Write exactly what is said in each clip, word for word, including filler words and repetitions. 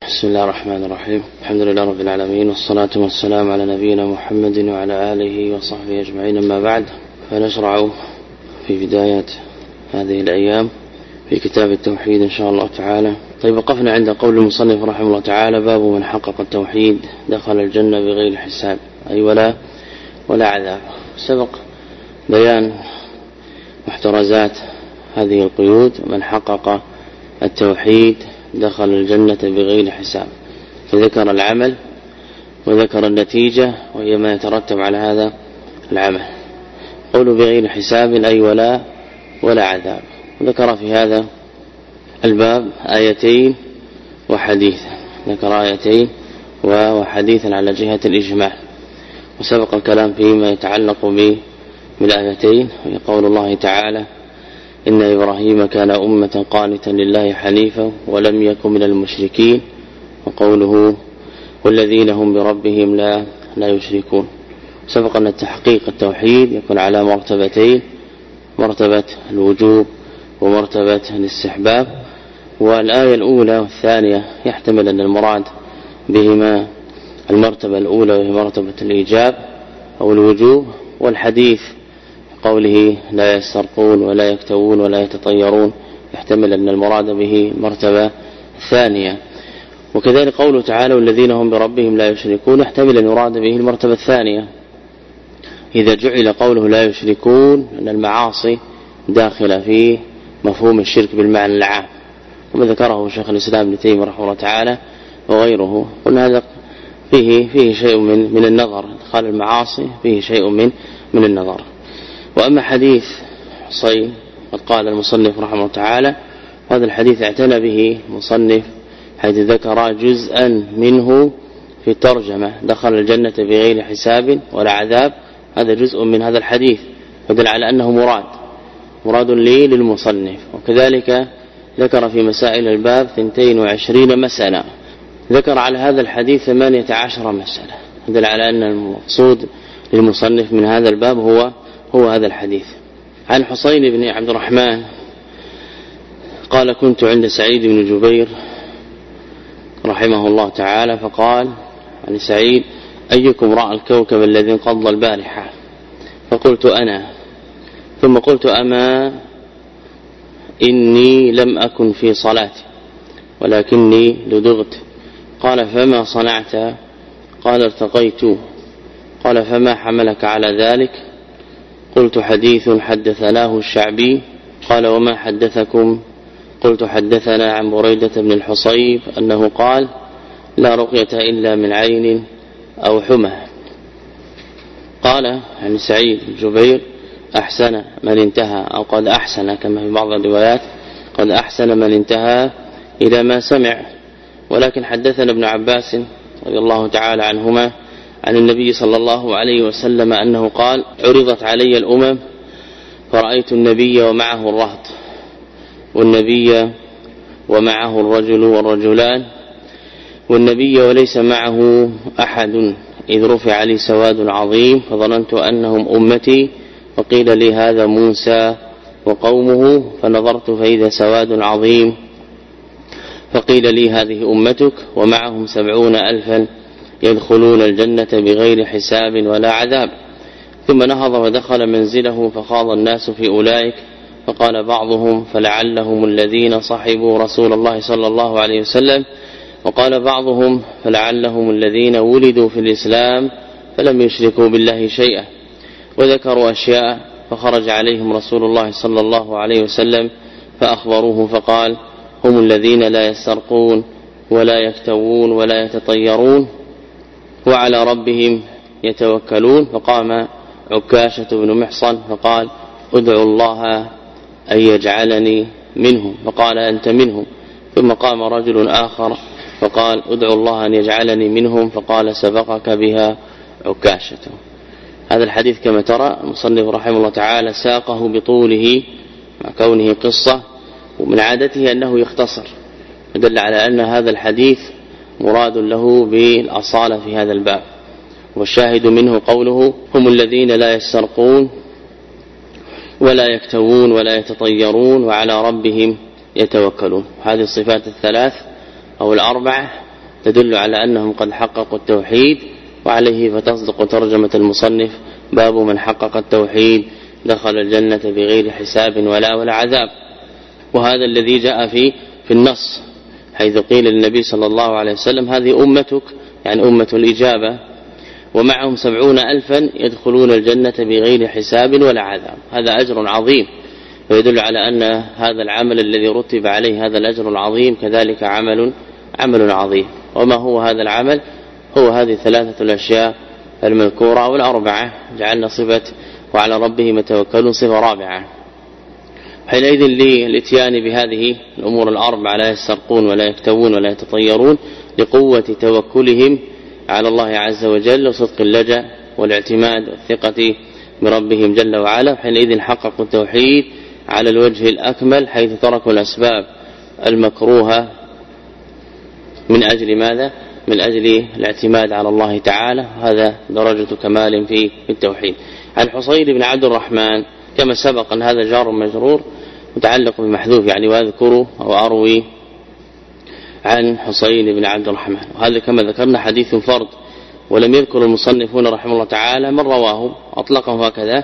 بسم الله الرحمن الرحيم. الحمد لله رب العالمين، والصلاة والسلام على نبينا محمد وعلى آله وصحبه أجمعين. أما بعد، فنشرع في بداية هذه الأيام في كتاب التوحيد إن شاء الله تعالى. طيب، وقفنا عند قول المصنف رحمه الله تعالى: باب من حقق التوحيد دخل الجنة بغير حساب، أي ولا ولا عذاب. سبق بيان محترزات هذه القيود: من حقق التوحيد دخل الجنة بغير حساب، فذكر العمل وذكر النتيجة وهي ما يترتب على هذا العمل. قولوا بغير حساب أي ولا ولا عذاب. وذكر في هذا الباب آيتين وحديثا، ذكر آيتين وحديثا على جهة الإجمال. وسبق الكلام فيما يتعلق بالآيتين، وهي قول الله تعالى: إن إبراهيم كان أمة قانتا لله حنيفا ولم يكن من المشركين، وقوله: والذين هم بربهم لا لا يشركون. سبق أن التحقيق التوحيد يكون على مرتبتين: مرتبة الوجوب ومرتبة الاستحباب. والآية الأولى والثانية يحتمل أن المراد بهما المرتبة الأولى وهي مرتبة الإيجاب أو الوجوب، والحديث قوله لا يسترقون ولا يكتوون ولا يتطيرون يحتمل أن المراد به المرتبة الثانية. وكذلك قوله تعالى: والذين هم بربهم لا يشركون يحتمل أن يراد به المرتبة الثانية إذا جعل قوله لا يشركون أن المعاصي داخلة في مفهوم الشرك بالمعنى العام، وما ذكره شيخ الإسلام ابن تيمية رحمه الله تعالى وغيره. قلنا هذا فيه فيه شيء من من النظر، ادخال المعاصي فيه شيء من من النظر. وأما حديث حصين قد قال المصنف رحمه الله تعالى، هذا الحديث اعتنى به مصنف حيث ذكر جزءا منه في الترجمة: دخل الجنة بغير حساب ولا عذاب. هذا جزء من هذا الحديث، يدل على أنه مراد مراد لي للمصنف. وكذلك ذكر في مسائل الباب اثنتين وعشرين مسألة، ذكر على هذا الحديث ثمانية عشر مسألة، يدل على أن المقصود للمصنف من هذا الباب هو هو هذا الحديث. عن حصين بن عبد الرحمن قال: كنت عند سعيد بن جبير رحمه الله تعالى، فقال عن سعيد: أيكم رأى الكوكب الذي انقض البارحة؟ فقلت: أنا. ثم قلت: أما إني لم أكن في صلاتي ولكني لدغت. قال: فما صنعت؟ قال: ارتقيت. قال: فما حملك على ذلك؟ قلت: حديث حدثناه الشعبي. قال: وما حدثكم؟ قلت: حدثنا عن بريدة بن الحصيب أنه قال: لا رقية إلا من عين أو حمى. قال عن سعيد بن جبير: أحسن من انتهى، أو قد أحسن كما في بعض الروايات، قد أحسن من انتهى إلى ما سمع. ولكن حدثنا ابن عباس رضي الله تعالى عنهما عن النبي صلى الله عليه وسلم أنه قال: عرضت علي الأمم فرأيت النبي ومعه الرهط، والنبي ومعه الرجل والرجلان، والنبي وليس معه أحد، إذ رفع لي سواد عظيم فظننت أنهم أمتي، فقيل لي: هذا موسى وقومه، فنظرت فإذا سواد عظيم، فقيل لي: هذه أمتك ومعهم سبعون ألفا يدخلون الجنة بغير حساب ولا عذاب. ثم نهض ودخل منزله فخاض الناس في أولئك، فقال بعضهم: فلعلهم الذين صحبوا رسول الله صلى الله عليه وسلم، وقال بعضهم: فلعلهم الذين ولدوا في الإسلام فلم يشركوا بالله شيئا. وذكروا أشياء، فخرج عليهم رسول الله صلى الله عليه وسلم فأخبروه فقال: هم الذين لا يسترقون ولا يكتوون ولا يتطيرون وعلى ربهم يتوكلون. فقام عكاشة بن محصن فقال: ادعوا الله أن يجعلني منهم. فقال: أنت منهم. ثم قام رجل آخر فقال: ادعوا الله أن يجعلني منهم. فقال: سبقك بها عكاشة. هذا الحديث كما ترى المصنف رحمه الله تعالى ساقه بطوله مع كونه قصة، ومن عادته أنه يختصر، يدل على أن هذا الحديث مراد له بالأصالة في هذا الباب. والشاهد منه قوله: هم الذين لا يسترقون ولا يكتوون ولا يتطيرون وعلى ربهم يتوكلون. هذه الصفات الثلاث أو الأربعة تدل على أنهم قد حققوا التوحيد، وعليه فتصدق ترجمة المصنف: باب من حقق التوحيد دخل الجنة بغير حساب ولا ولا عذاب. وهذا الذي جاء في في النص، حيث قيل للنبي صلى الله عليه وسلم: هذه أمتك، يعني أمة الإجابة، ومعهم سبعون ألفا يدخلون الجنة بغير حساب ولا عذاب. هذا أجر عظيم، ويدل على أن هذا العمل الذي رتب عليه هذا الأجر العظيم كذلك عمل عمل عظيم. وما هو هذا العمل؟ هو هذه ثلاثة الأشياء المذكورة والأربعة، جعلنا صفة وعلى ربهم يتوكلون صفة رابعة. حينئذ للاتيان بهذه الأمور الأربعة لا يسترقون ولا يكتوون ولا يتطيرون، لقوة توكلهم على الله عز وجل وصدق اللجأ والاعتماد والثقة بربهم جل وعلا. حينئذ حققوا التوحيد على الوجه الأكمل، حيث تركوا الأسباب المكروهة من أجل ماذا؟ من أجل الاعتماد على الله تعالى. هذا درجة كمال في التوحيد. عن حصين بن عبد الرحمن كما سبق أن هذا جار مجرور متعلق بمحذوف، يعني واذكر أو أروي عن حصين بن عبد الرحمن. وهذا كما ذكرنا حديث فرد، ولم يذكر المصنفون رحمه الله تعالى من رواه، أطلقه هكذا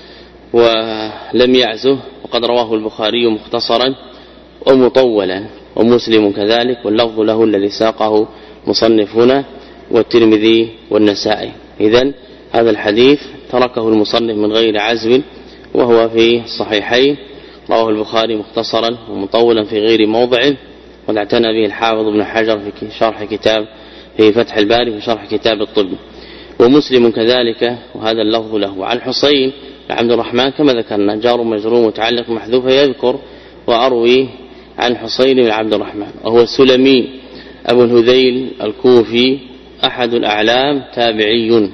ولم يعزه. وقد رواه البخاري مختصرا ومطولا، ومسلم كذلك، واللفظ له الذي ساقه مصنف هنا، والترمذي والنسائي. إذن هذا الحديث تركه المصنف من غير عزو، وهو في الصحيحين، رواه البخاري مختصرا ومطولا في غير موضع، واعتنى به الحافظ ابن حجر في شرح كتاب في فتح الباري في شرح كتاب الطب، ومسلم كذلك، وهذا اللفظ له. عن حصين بن عبد الرحمن كما ذكرنا جار مجرور متعلق محذوف، يذكر وأروي عن حصين بن عبد الرحمن، وهو السلمي أبو الهذيل الكوفي، أحد الأعلام، تابعي،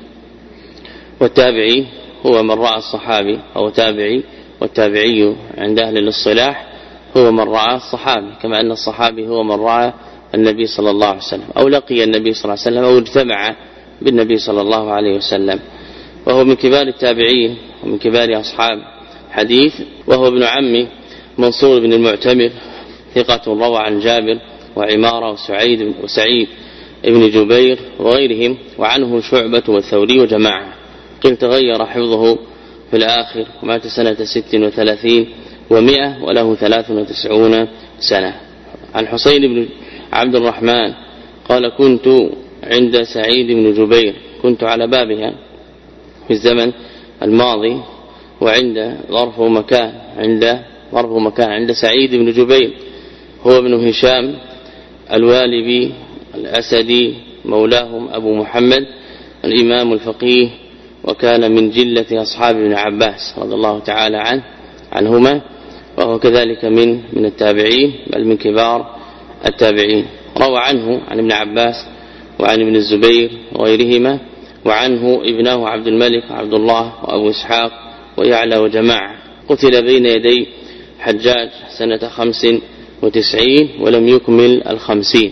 والتابعي هو من رأى الصحابي، أو تابعي، والتابعي عند أهل الاصطلاح هو من رأى الصحابي، كما أن الصحابي هو من رأى النبي صلى الله عليه وسلم، أو لقي النبي صلى الله عليه وسلم، أو اجتمع بالنبي صلى الله عليه وسلم. وهو من كبار التابعين ومن كبار أصحاب حديث. وهو ابن عم منصور بن المعتمر، ثقة روى عن جابر وعمارة وسعيد وسعيد ابن جبير وغيرهم. وعنه شعبة والثوري وجماعة. قيل تغير حفظه في الآخر، ومات سنة ست وثلاثين ومئة، وله ثلاث وتسعون سنة. عن حسين بن عبد الرحمن قال: كنت عند سعيد بن جبير، كنت على بابها في الزمن الماضي، وعند ظرف مكان، عند ظرف مكان عند سعيد بن جبير، هو ابن هشام الوالبي الأسدي، مولاهم أبو محمد الإمام الفقيه، وكان من جلة أصحاب ابن عباس رضي الله تعالى عنه عنهما، وهو كذلك من من التابعين، بل من كبار التابعين. روى عنه عن ابن عباس وعن ابن الزبير وغيرهما، وعنه ابنه عبد الملك عبد الله وأبو إسحاق ويعلى وجماعة. قتل بين يدي حجاج سنة خمس وتسعين ولم يكمل الخمسين،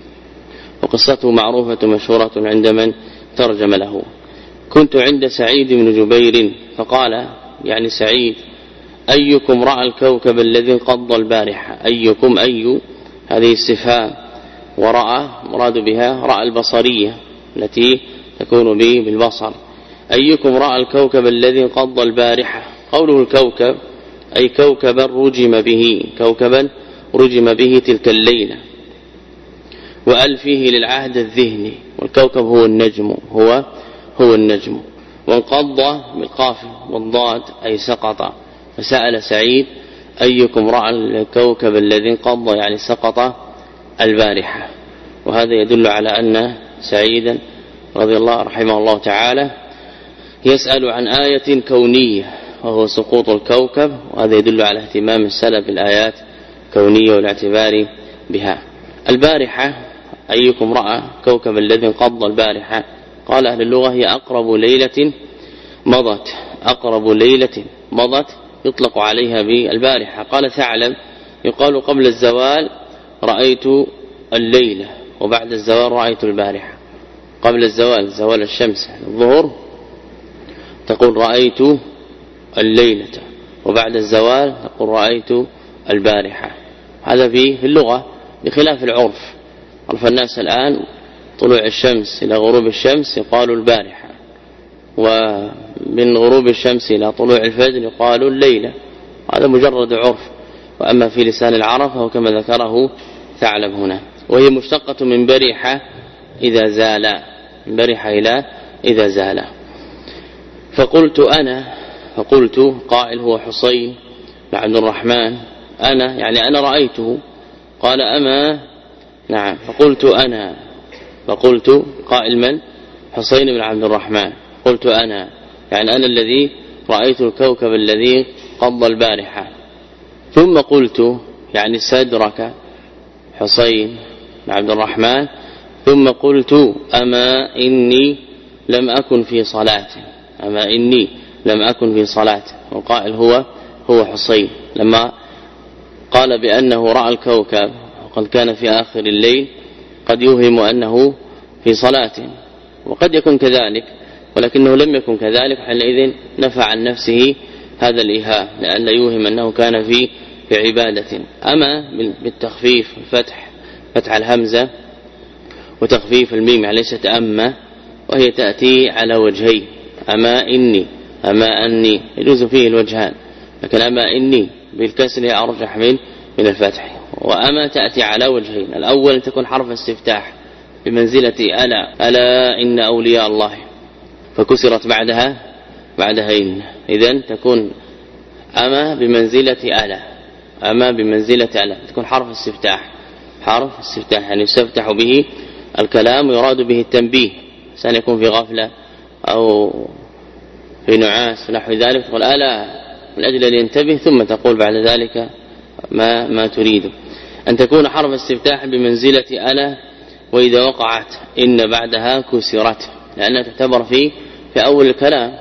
وقصته معروفة مشهورة عند من ترجم له. كنت عند سعيد بن جبير فقال، يعني سعيد: أيكم رأى الكوكب الذي انقض البارحة؟ أيكم، أي هذه استفهام، ورأى مراد بها رأى البصرية التي تكون به بالبصر. أيكم رأى الكوكب الذي انقض البارحة؟ قوله الكوكب أي كوكبا رجم به، كوكبا رجم به تلك الليلة، وأل فيه للعهد الذهني، والكوكب هو النجم، هو هو النجم. وانقض بالقاف والضاد أي سقط. فسأل سعيد: أيكم رأى الكوكب الذي انقض، يعني سقط البارحة. وهذا يدل على أن سعيدا رضي الله رحمه الله تعالى يسأل عن آية كونية، وهو سقوط الكوكب، وهذا يدل على اهتمام السلف بالآيات الكونية والاعتبار بها. البارحة أيكم رأى كوكب الذي انقض البارحة؟ قال أهل اللغة: هي أقرب ليلة مضت، أقرب ليلة مضت يطلق عليها بالبارحة. قال ثعلب: يقال قبل الزوال رأيت الليلة، وبعد الزوال رأيت البارحة. قبل الزوال زوال الشمس الظهر تقول رأيت الليلة، وبعد الزوال تقول رأيت البارحة. هذا في اللغة، بخلاف العرف. عرف الناس الآن طلوع الشمس إلى غروب الشمس يقال البارحة، ومن غروب الشمس إلى طلوع الفجر يقال الليلة. هذا مجرد عرف، وأما في لسان العرب فهو كما ذكره ثعلب هنا. وهي مشتقة من برحة إذا زال، من برحة إلى إذا زال. فقلت أنا، فقلت قائل هو حسين بن عبد الرحمن، أنا يعني أنا رأيته. قال أما، نعم. فقلت أنا، فقلت قائل من؟ حسين بن عبد الرحمن. قلت أنا يعني أنا الذي رأيت الكوكب الذي قضى البارحة. ثم قلت يعني استدرك حسين بن عبد الرحمن. ثم قلت أما إني لم أكن في صلاة، أما إني لم أكن في صلاة. وقائل هو هو حسين لما قال بأنه رأى الكوكب وقد كان في آخر الليل قد يوهم أنه في صلاة، وقد يكون كذلك، ولكنه لم يكن كذلك، حينئذ نفى عن نفسه هذا الإيهام، لأن يوهم أنه كان في في عبادة. أما بالتخفيف الفتح، فتح الهمزة وتخفيف الميم، ليست أما، وهي تأتي على وجهين، أما إني، أما أني، يجوز فيه الوجهان، لكن أما إني بالكسر أرجح من من الفتح. وأما تأتي على وجهين، الأول تكون حرف استفتاح بمنزلة ألا، ألا إن أولياء الله، فكسرت بعدها بعدها إن، إذن تكون أما بمنزلة ألا، أما بمنزلة ألا، تكون حرف استفتاح، حرف استفتاح يعني يستفتح به الكلام ويراد به التنبيه، سأن يكون في غفلة أو في نعاس نحو ذلك، تقول ألا من أجل أن ينتبه، ثم تقول بعد ذلك ما ما تريد. أن تكون حرف استفتاح بمنزلة ألا، وإذا وقعت إن بعدها كسرت، لأنها تعتبر في في أول الكلام،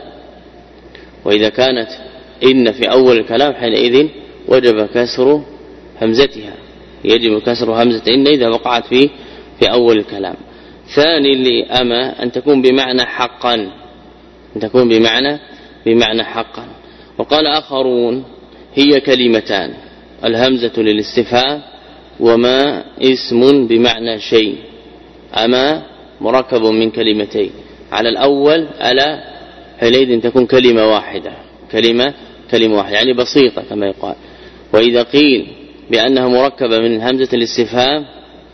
وإذا كانت إن في أول الكلام حينئذ وجب كسر همزتها، يجب كسر همزة إن إذا وقعت في في أول الكلام. ثاني لأما أن تكون بمعنى حقا، أن تكون بمعنى بمعنى حقا. وقال آخرون هي كلمتان، الهمزة للاستفهام، وما اسم بمعنى شيء. أما مركب من كلمتين، على الأول ألا حينئذ تكون كلمة واحدة، كلمة كلمة واحدة يعني بسيطة كما يقال. وإذا قيل بأنها مركبة من همزة الاستفهام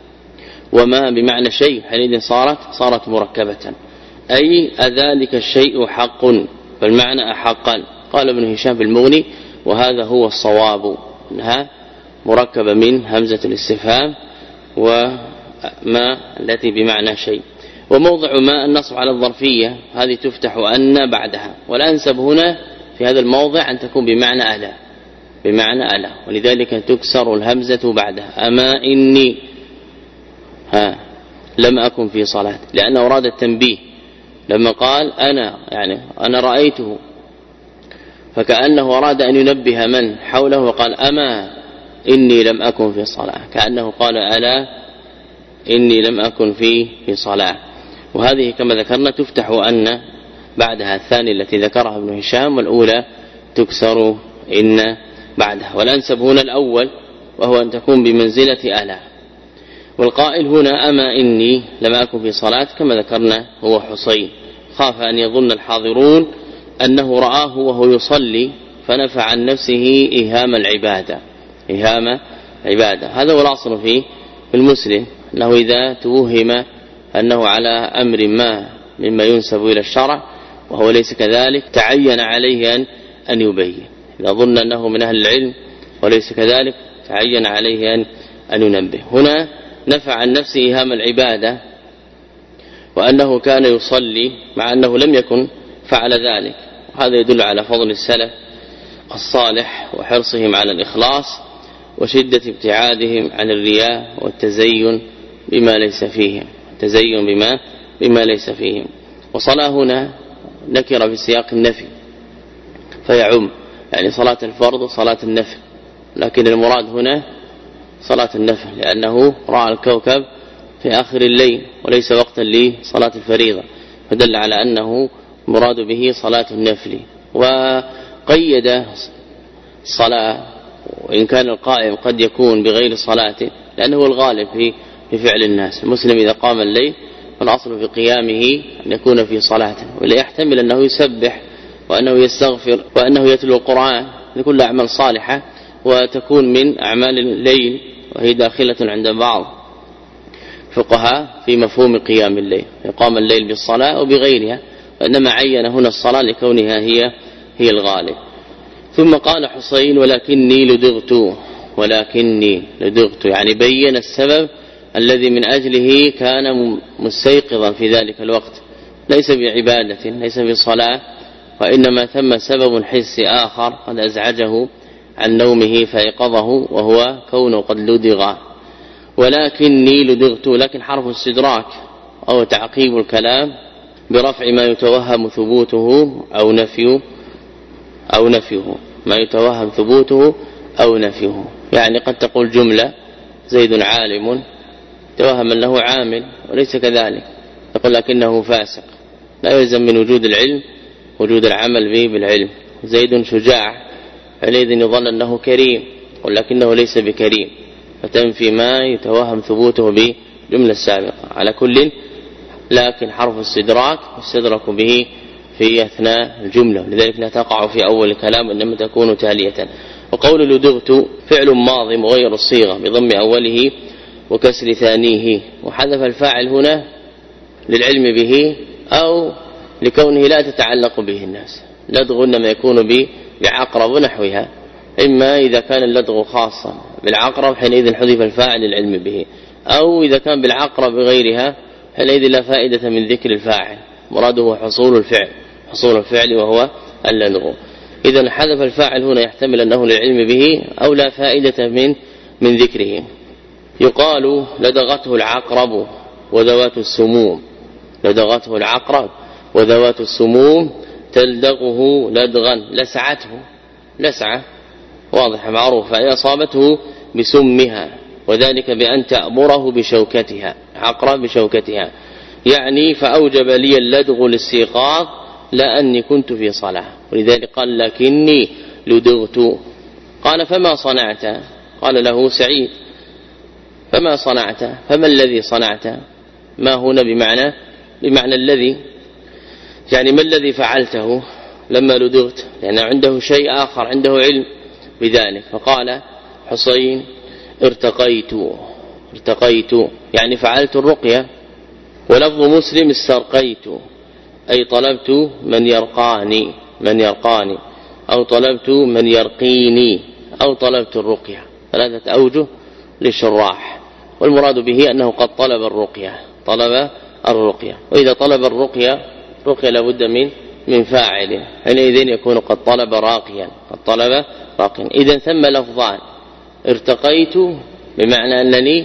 وما بمعنى شيء حينئذ صارت صارت مركبة، أي أذلك الشيء حق، فالمعنى أحقا. قال ابن هشام في المغني وهذا هو الصواب، أنها مركبة من همزة الاستفهام وما التي بمعنى شيء. وموضع ما النصب على الظرفية، هذه تفتح أن بعدها، والأنسب هنا في هذا الموضع أن تكون بمعنى ألا، بمعنى ألا، ولذلك تكسر الهمزة بعدها. أما إني ها لم أكن في صلاة، لأنه أراد التنبيه لما قال أنا يعني أنا رأيته، فكأنه أراد أن ينبه من حوله وقال أما إني لم أكن في صلاة، كأنه قال ألا إني لم أكن في في صلاة. وهذه كما ذكرنا تفتح أن بعدها، الثانية التي ذكرها ابن هشام، والأولى تكسر إن بعدها. والأنسب هنا الأول وهو أن تكون بمنزلة ألا. والقائل هنا أما إني لم أكن في صلاة كما ذكرنا هو حسين، خاف أن يظن الحاضرون أنه رآه وهو يصلي فنفى عن نفسه إيهام العبادة، إيهام عبادة. هذا هو الأصل في المسلم، أنه إذا توهم أنه على أمر ما مما ينسب إلى الشرع وهو ليس كذلك تعين عليه أن أن يبين. إذا ظن أنه من أهل العلم وليس كذلك تعين عليه أن أن ينبه. هنا نفى عن نفسه إيهام العبادة، وأنه كان يصلي مع أنه لم يكن فعل ذلك، وهذا يدل على فضل السلف الصالح وحرصهم على الإخلاص وشدة ابتعادهم عن الرياء والتزين بما ليس فيهم، التزين بما بما ليس فيهم. وصلاة هنا نكر في سياق النفي فيعم، يعني صلاة الفرض وصلاة النفل، لكن المراد هنا صلاة النفل، لأنه رأى الكوكب في آخر الليل وليس وقتا لصلاة الفريضة، فدل على أنه مراد به صلاة النفل. وقيد الصلاة، وإن كان القائم قد يكون بغير صلاة، لأنه الغالب في في فعل الناس. المسلم إذا قام الليل والأصل في قيامه أن يكون في صلاة، ولا يحتمل أنه يسبح وأنه يستغفر وأنه يتلو القرآن، لكل أعمال صالحة وتكون من أعمال الليل، وهي داخلة عند بعض فقهاء في مفهوم قيام الليل، يقام الليل بالصلاة وبغيرها، وإنما عين هنا الصلاة لكونها هي هي الغالب. ثم قال حسين ولكني لدغت، ولكني لدغت يعني بين السبب الذي من أجله كان مستيقظا في ذلك الوقت، ليس بعبادة ليس بصلاة، وإنما ثم سبب حسي آخر قد أزعجه عن نومه فيقظه، وهو كونه قد لدغ. ولكني لدغت، لكن حرف استدراك أو تعقيب الكلام برفع ما يتوهم ثبوته أو نفيه أو نفيه ما يتوهم ثبوته أو نفيه. يعني قد تقول جملة زيد عالم، توهم أنه عامل وليس كذلك، تقول لكنه فاسق، لا يلزم من وجود العلم وجود العمل به بالعلم. زيد شجاع، حينئذ يظن أنه كريم ولكنه ليس بكريم، فتنفي ما يتوهم ثبوته بجملة سابقة. على كل لكن حرف استدراك يستدرك به في أثناء الجملة، لذلك لا تقع في أول الكلام إنما تكون تالية. وقول لدغت فعل ماضي مغير الصيغة بضم أوله وكسر ثانيه، وحذف الفاعل هنا للعلم به أو لكونه لا تتعلق به الناس. لدغ إنما يكون بعقرب ونحوها، إما إذا كان اللدغ خاصا بالعقرب حينئذ حذف الفاعل للعلم به، أو إذا كان بالعقرب بغيرها حينئذ لا فائدة من ذكر الفاعل، مراده حصول الفعل حصول الفعل وهو اللدغ. إذا حذف الفاعل هنا يحتمل أنه للعلم به أو لا فائدة من من ذكره. يقال لدغته العقرب وذوات السموم، لدغته العقرب وذوات السموم تلدغه لدغا، لسعته لسعة واضحة معروفة، أي أصابته بسمها، وذلك بأن تأمره بشوكتها، عقرب بشوكتها، يعني فأوجب لي اللدغ الاستيقاظ لا أني كنت في صلاة، ولذلك قال لكني لدغت. قال فما صنعت؟ قال له سعيد فما صنعت؟ فما الذي صنعت؟ ما هنا بمعنى بمعنى الذي، يعني ما الذي فعلته لما لدغت، لأن عنده شيء آخر، عنده علم بذلك. فقال حسين ارتقيت، ارتقيت يعني فعلت الرقية. ولفظ مسلم استرقيت أي طلبت من يرقاني من يرقاني أو طلبت من يرقيني أو طلبت الرقية، ثلاثة أوجه للشراح، والمراد به أنه قد طلب الرقية طلب الرقية. وإذا طلب الرقية رقية لابد من من فاعل، حينئذ يكون قد طلب راقيا قد طلب راقيا. إذا ثم لفظان، ارتقيت بمعنى أنني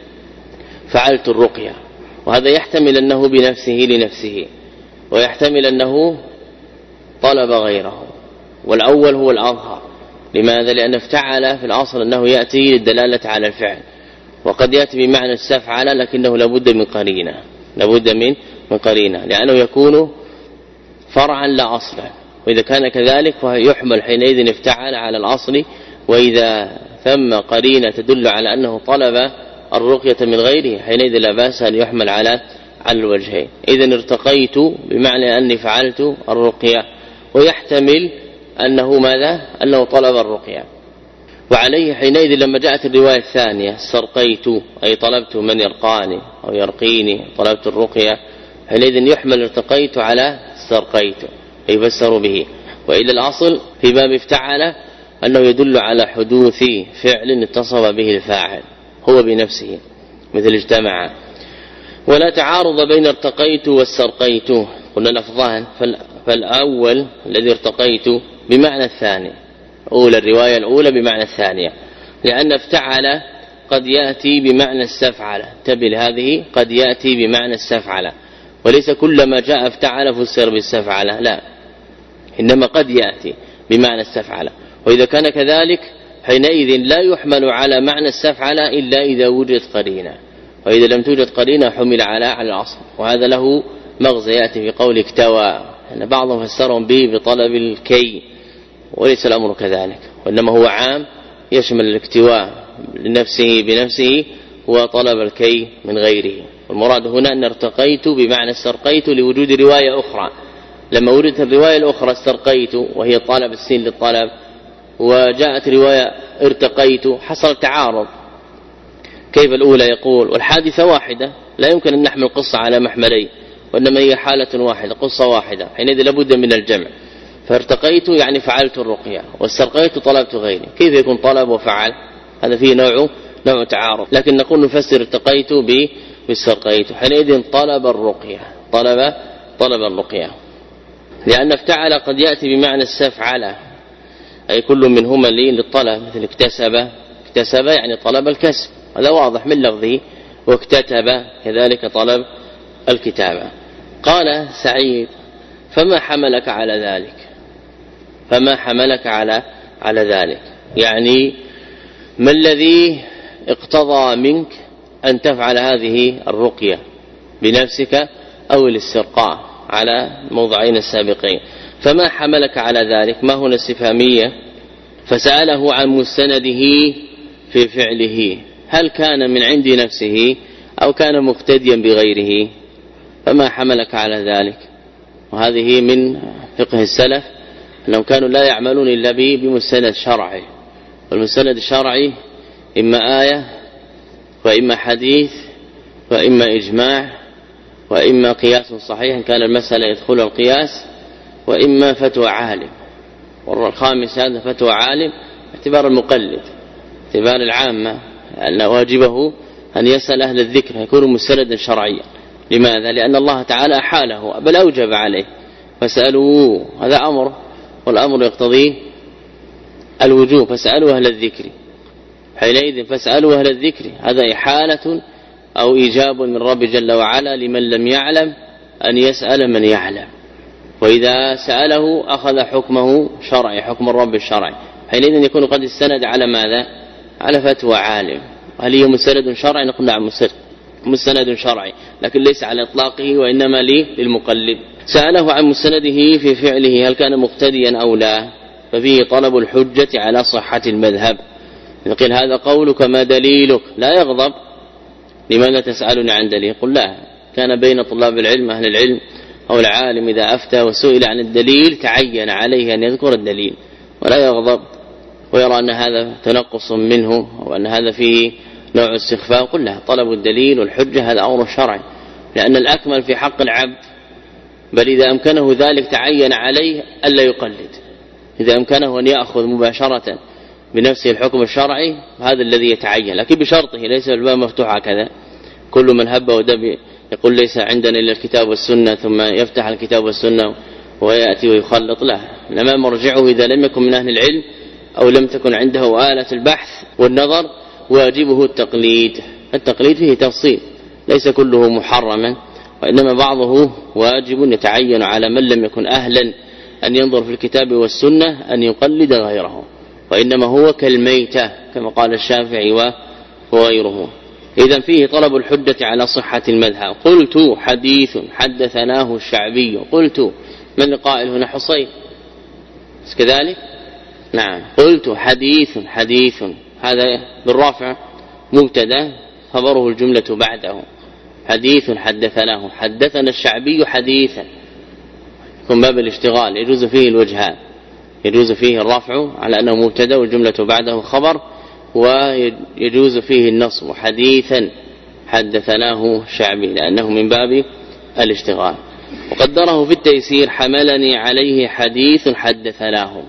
فعلت الرقية، وهذا يحتمل أنه بنفسه لنفسه، ويحتمل أنه طلب غيره، والأول هو الأظهر. لماذا؟ لأن افتعل في الأصل أنه يأتي للدلالة على الفعل، وقد يأتي بمعنى استفعل لكنه لابد من قرينة لابد من من قرينة لأنه يكون فرعا لا أصلا، وإذا كان كذلك فيحمل حينئذ افتعل على الأصل، وإذا ثم قرينة تدل على أنه طلب الرقية من غيره حينئذ لا بأس أن يحمل على على الوجهين. إذن ارتقيت بمعنى أني فعلت الرقية، ويحتمل أنه ماذا؟ أنه طلب الرقية. وعليه حينئذ لما جاءت الرواية الثانية استرقيت أي طلبت من يرقاني أو يرقيني طلبت الرقية، حينئذ يحمل ارتقيت على استرقيت يفسر به. وإلى الأصل في باب افتعل أنه يدل على حدوث فعل اتصف به الفاعل هو بنفسه، مثل اجتمع. ولا تعارض بين ارتقيت واسترقيت، قلنا لفظان، فالأول الذي ارتقيت بمعنى الثاني، أولى الرواية الأولى بمعنى الثانية، لأن افتعل قد يأتي بمعنى استفعل، انتبه هذه قد يأتي بمعنى استفعل، وليس كلما جاء افتعل فسر باستفعل، لا، إنما قد يأتي بمعنى استفعل. وإذا كان كذلك حينئذ لا يحمل على معنى استفعل إلا إذا وجد قرينة، وإذا لم توجد قرينة حمل على على الأصل. وهذا له مغزى يأتي في قول اكتوى، أن بعضهم فسرهم به بطلب الكي، وليس الأمر كذلك، وإنما هو عام يشمل الاكتواء لنفسه بنفسه وطلب الكي من غيره، والمراد هنا أن ارتقيت بمعنى استرقيت لوجود رواية أخرى. لما وردت الرواية الأخرى استرقيت وهي طلب السين للطلب، وجاءت رواية ارتقيت، حصل تعارض. كيف الأولى يقول والحادثة واحدة، لا يمكن أن نحمل قصة على محملين، وإنما هي حالة واحدة قصة واحدة، حينئذ لابد من الجمع. فارتقيت يعني فعلت الرقية، واسترقيت طلبت غيري. كيف يكون طلب وفعل؟ هذا فيه نوع نوع تعارض. لكن نقول نفسر ارتقيت باسترقيت، حينئذ طلب الرقية، طلب طلب الرقية، لأن افتعل قد يأتي بمعنى استفعل، أي كل منهما للطلب، مثل اكتسب، اكتسب يعني طلب الكسب، هذا واضح من لفظه، واكتتب كذلك طلب الكتابة. قال سعيد: فما حملك على ذلك؟ فما حملك على على ذلك يعني ما الذي اقتضى منك أن تفعل هذه الرقية بنفسك أو الاسترقاء على موضعين السابقين؟ فما حملك على ذلك، ما هنا استفهامية. فسأله عن مستنده في فعله، هل كان من عند نفسه أو كان مقتديا بغيره؟ فما حملك على ذلك. وهذه من فقه السلف أنهم كانوا لا يعملون إلا بمستند شرعي، والمستند الشرعي إما آية وإما حديث وإما إجماع وإما قياس صحيح إن كان المسألة يدخل القياس، وإما فتوى عالم. والخامس هذا فتوى عالم اعتبار المقلد، اعتبار العامة، أن واجبه أن يسأل أهل الذكر، يكون مستندا شرعيا. لماذا؟ لأن الله تعالى أحاله بل أوجب عليه، فسألوا، هذا أمر، والأمر يقتضي الوجوب، فسألوا أهل الذكر. حينئذ فاسألوا أهل الذكر، هذا إحالة أو إيجاب من رب جل وعلا لمن لم يعلم أن يسأل من يعلم، وإذا سأله أخذ حكمه شرعي، حكم الرب الشرعي. حينئذ يكون قد استند على ماذا؟ على فتوى عالم. هل هي مستند شرعي؟ نقول نعم مستند شرعي، لكن ليس على إطلاقه، وإنما للمقلد. سأله عن مستنده في فعله هل كان مقتديا أو لا، ففيه طلب الحجة على صحة المذهب. قيل هذا قولك ما دليلك؟ لا يغضب: لماذا تسألني عن دليل؟ قل لا، كان بين طلاب العلم أهل العلم أو العالم إذا أفتى وسئل عن الدليل تعين عليه أن يذكر الدليل ولا يغضب ويرى أن هذا تنقص منه وأن هذا فيه نوع استخفاء. قل لا، طلب الدليل والحجة هذا أمر شرعي، لأن الأكمل في حق العبد، بل إذا أمكنه ذلك تعين عليه ألا يقلد. إذا أمكنه أن يأخذ مباشرة بنفسه الحكم الشرعي هذا الذي يتعين، لكن بشرطه، ليس الباب مفتوح هكذا كل من هب ودب يقول ليس عندنا إلا الكتاب والسنة، ثم يفتح الكتاب والسنة ويأتي ويخلط. لا، لما مرجعه إذا لم يكن من أهل العلم أو لم تكن عنده آلة البحث والنظر واجبه التقليد. التقليد فيه تفصيل، ليس كله محرما، وإنما بعضه واجب يتعين على من لم يكن أهلا أن ينظر في الكتاب والسنة أن يقلد غيره، وإنما هو كالميتة كما قال الشافعي وغيره. إذن فيه طلب الحجة على صحة المذهب. قلت حديث حدثناه الشعبي. قلت من القائل هنا؟ حصين كذلك؟ نعم. قلت حديث حديث، هذا بالرافع مبتدا خبره الجملة بعده، حديث حدثناه، حدثنا الشعبي حديثا، يكون باب الاشتغال يجوز فيه الوجهان، يجوز فيه الرفع على أنه مبتدا والجملة بعده خبر، ويجوز فيه النصب حديثا حدثناه الشعبي لأنه من باب الاشتغال. وقدره في التيسير حملني عليه حديث حدثناه،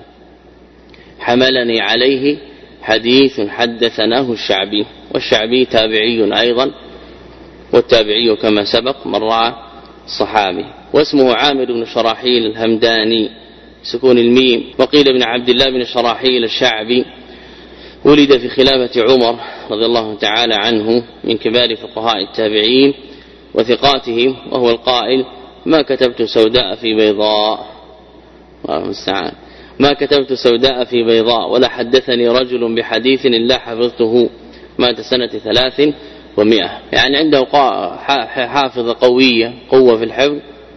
حملني عليه حديث حدثناه الشعبي، والشعبي تابعي أيضا، والتابعي كما سبق من رأى الصحابي. واسمه عامر بن شراحيل الهمداني سكون الميم. وقيل ابن عبد الله بن شراحيل الشعبي، ولد في خلافة عمر رضي الله تعالى عنه، من كبار فقهاء التابعين وثقاتهم، وهو القائل ما كتبت سوداء في بيضاء، الله المستعان، ما كتبت سوداء في بيضاء ولا حدثني رجل بحديث إلا حفظته. مات سنة ثلاث ومئة، يعني عنده حافظة قوية، قوة في الحفظ.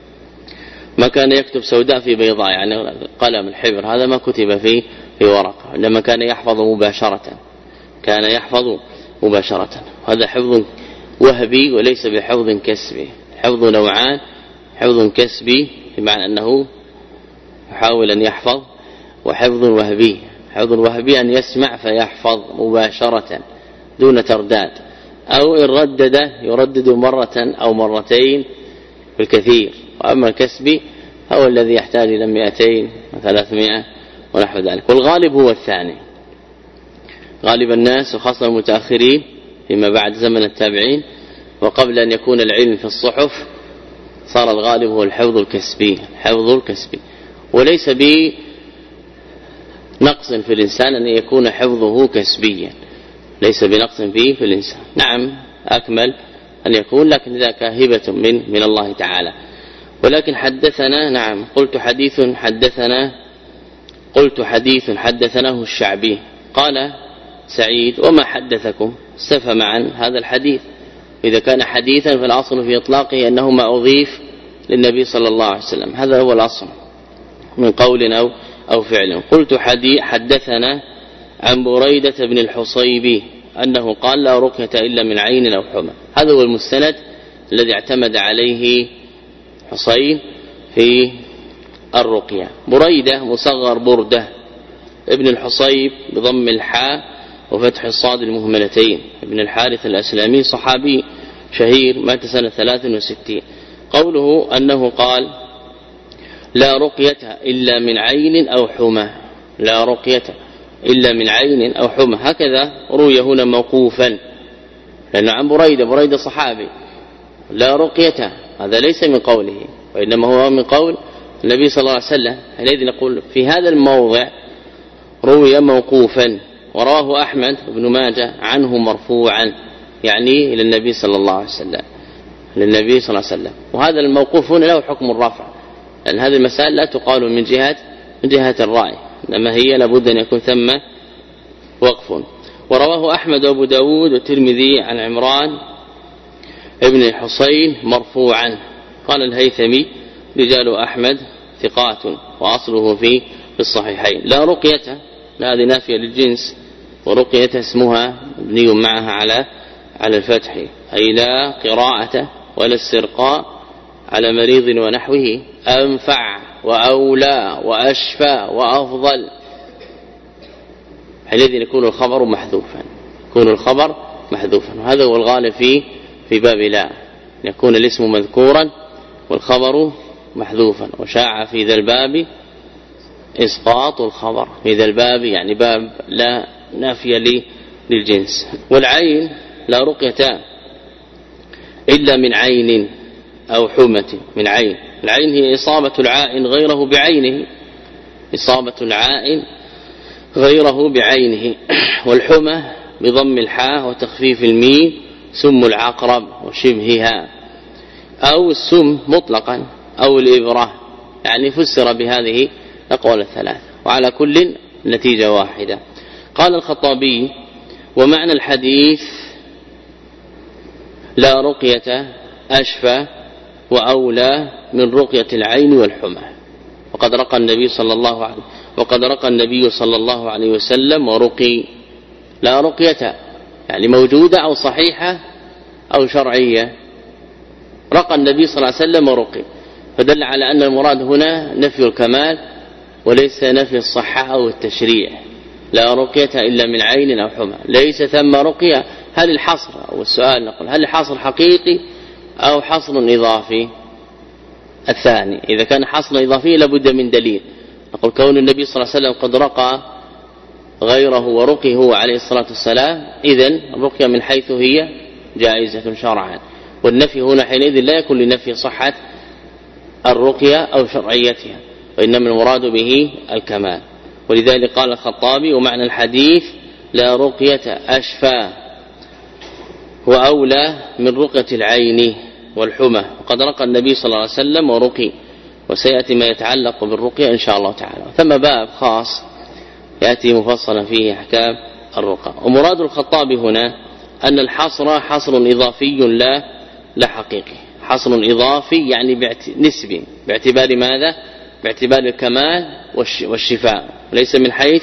ما كان يكتب سوداء في بيضاء، يعني قلم الحبر هذا ما كتب فيه في ورقة، لما كان يحفظ مباشرة، كان يحفظ مباشرة. هذا حفظ وهبي وليس بحفظ كسبي. حفظ نوعان: حفظ كسبي بمعنى أنه يحاول أن يحفظ، وحفظ وهبي. حفظ وهبي أن يسمع فيحفظ مباشرة دون ترداد، أو إن ردد يردد مرة أو مرتين بالكثير. وأما الكسبي هو الذي يحتاج إلى مئتين وثلاثمائة ونحو ذلك. والغالب هو الثاني. غالب الناس وخاصة المتأخرين فيما بعد زمن التابعين وقبل أن يكون العلم في الصحف صار الغالب هو الحفظ الكسبي. الحفظ الكسبي وليس بنقص في الإنسان أن يكون حفظه كسبيا، ليس بنقص فيه في الإنسان. نعم أكمل أن يكون، لكن ذاك هبة من من الله تعالى. ولكن حدثنا، نعم قلت حديث حدثنا قلت حديث حدثناه الشعبي. قال سعيد: وما حدثكم؟ استفهم عن هذا الحديث. إذا كان حديثا فالأصل في إطلاقه أنه ما أضيف للنبي صلى الله عليه وسلم، هذا هو الأصل من قول أو أو فعل. قلت حديث حدثنا عن بريدة بن الحصيبي أنه قال: لا رقية إلا من عين أو حمى. هذا هو المستند الذي اعتمد عليه حصين في الرقية. بريدة مصغر بردة، ابن الحصيب بضم الحاء وفتح الصاد المهملتين، ابن الحارث الأسلامي، صحابي شهير، مات سنة ثلاث وستين. قوله أنه قال: لا رقية إلا من عين أو حمى. لا رقية إلا من عين أو حمى، هكذا روي هنا موقوفا، لأنه عن بريدة. بريدة صحابي. لا رقية هذا ليس من قوله، وإنما هو من قول النبي صلى الله عليه وسلم. حينئذ نقول في هذا الموضع روي موقوفا، ورواه أحمد بن ماجه عنه مرفوعا، يعني إلى النبي صلى الله عليه وسلم، للنبي صلى الله عليه وسلم. وهذا الموقوف هنا له حكم الرفع، لأن هذه المسائل لا تقال من جهة من جهة الرأي، إنما هي لابد أن يكون ثم وقف. ورواه أحمد وأبو داود والترمذي عن عمران ابن الحصين مرفوعا. قال الهيثمي: رجال أحمد ثقات وأصله في الصحيحين. لا رقية، هذه نافية للجنس، ورقية اسمها مبني معها على على الفتح، أي لا قراءة ولا استرقاء على مريض ونحوه، أنفع وأولى وأشفى وأفضل. حينئذ يكون الخبر محذوفا، يكون الخبر محذوفا. وهذا هو الغالب في في باب لا، يكون الاسم مذكورا والخبر محذوفا. وشاع في ذا الباب إسقاط الخبر في ذا الباب، يعني باب لا نافية للجنس. والعين لا رقية إلا من عين أو حمة. من عين، العين هي إصابة العائن غيره بعينه، إصابة العائن غيره بعينه. والحمى بضم الحاء وتخفيف الميم سم العقرب وشبهها، أو السم مطلقا أو الإبرة، يعني فسر بهذه الأقوال الثلاثة، وعلى كل نتيجة واحدة. قال الخطابي: ومعنى الحديث لا رقية أشفى وأولى من رقية العين والحمى. وقد رقى النبي صلى الله عليه وقد رقى النبي صلى الله عليه وسلم ورقي. لا رقية يعني موجودة أو صحيحة أو شرعية. رقى النبي صلى الله عليه وسلم ورقي، فدل على أن المراد هنا نفي الكمال وليس نفي الصحة أو التشريع. لا رقية إلا من عين أو حمى، ليس ثم رقية. هل الحصر أو السؤال نقول هل الحصر حقيقي أو حصر إضافي؟ الثاني. إذا كان حصر إضافي لابد من دليل. نقول كون النبي صلى الله عليه وسلم قد رقى غيره ورقي هو عليه الصلاة والسلام، إذن الرقية من حيث هي جائزة شرعا. والنفي هنا حينئذ لا يكون لنفي صحة الرقية أو شرعيتها، وإنما المراد به الكمال. ولذلك قال الخطابي: ومعنى الحديث لا رقية أشفى وأولى من رقية العين والحمى. وقد رقى النبي صلى الله عليه وسلم ورقي، وسيأتي ما يتعلق بالرقية إن شاء الله تعالى. ثم باب خاص يأتي مفصلا فيه أحكام الرقى. ومراد الخطابي هنا أن الحصر حصر إضافي لا لا حقيقي. حصر إضافي يعني نسبي، باعتبار ماذا؟ باعتبار الكمال والشفاء، ليس من حيث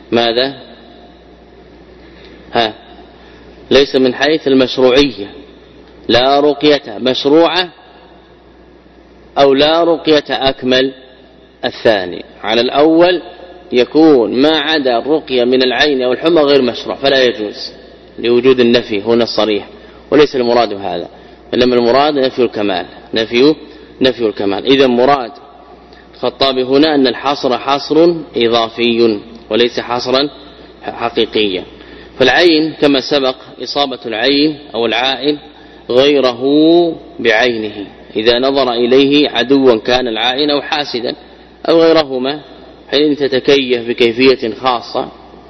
ماذا؟ ها ليس من حيث المشروعية، لا رقية مشروعة أو لا رقية أكمل. الثاني على الأول يكون ما عدا الرقية من العين أو الحمى غير مشروع فلا يجوز لوجود النفي هنا الصريح، وليس المراد هذا، إنما المراد نفي الكمال نفي نفي الكمال. إذا مراد الخطابي هنا أن الحصر حصر إضافي وليس حصرا حقيقيا. فالعين كما سبق إصابة العين أو العائن غيره بعينه إذا نظر إليه عدوا كان العائن أو حاسدا أو غيرهما، حين تتكيف بكيفية خاصة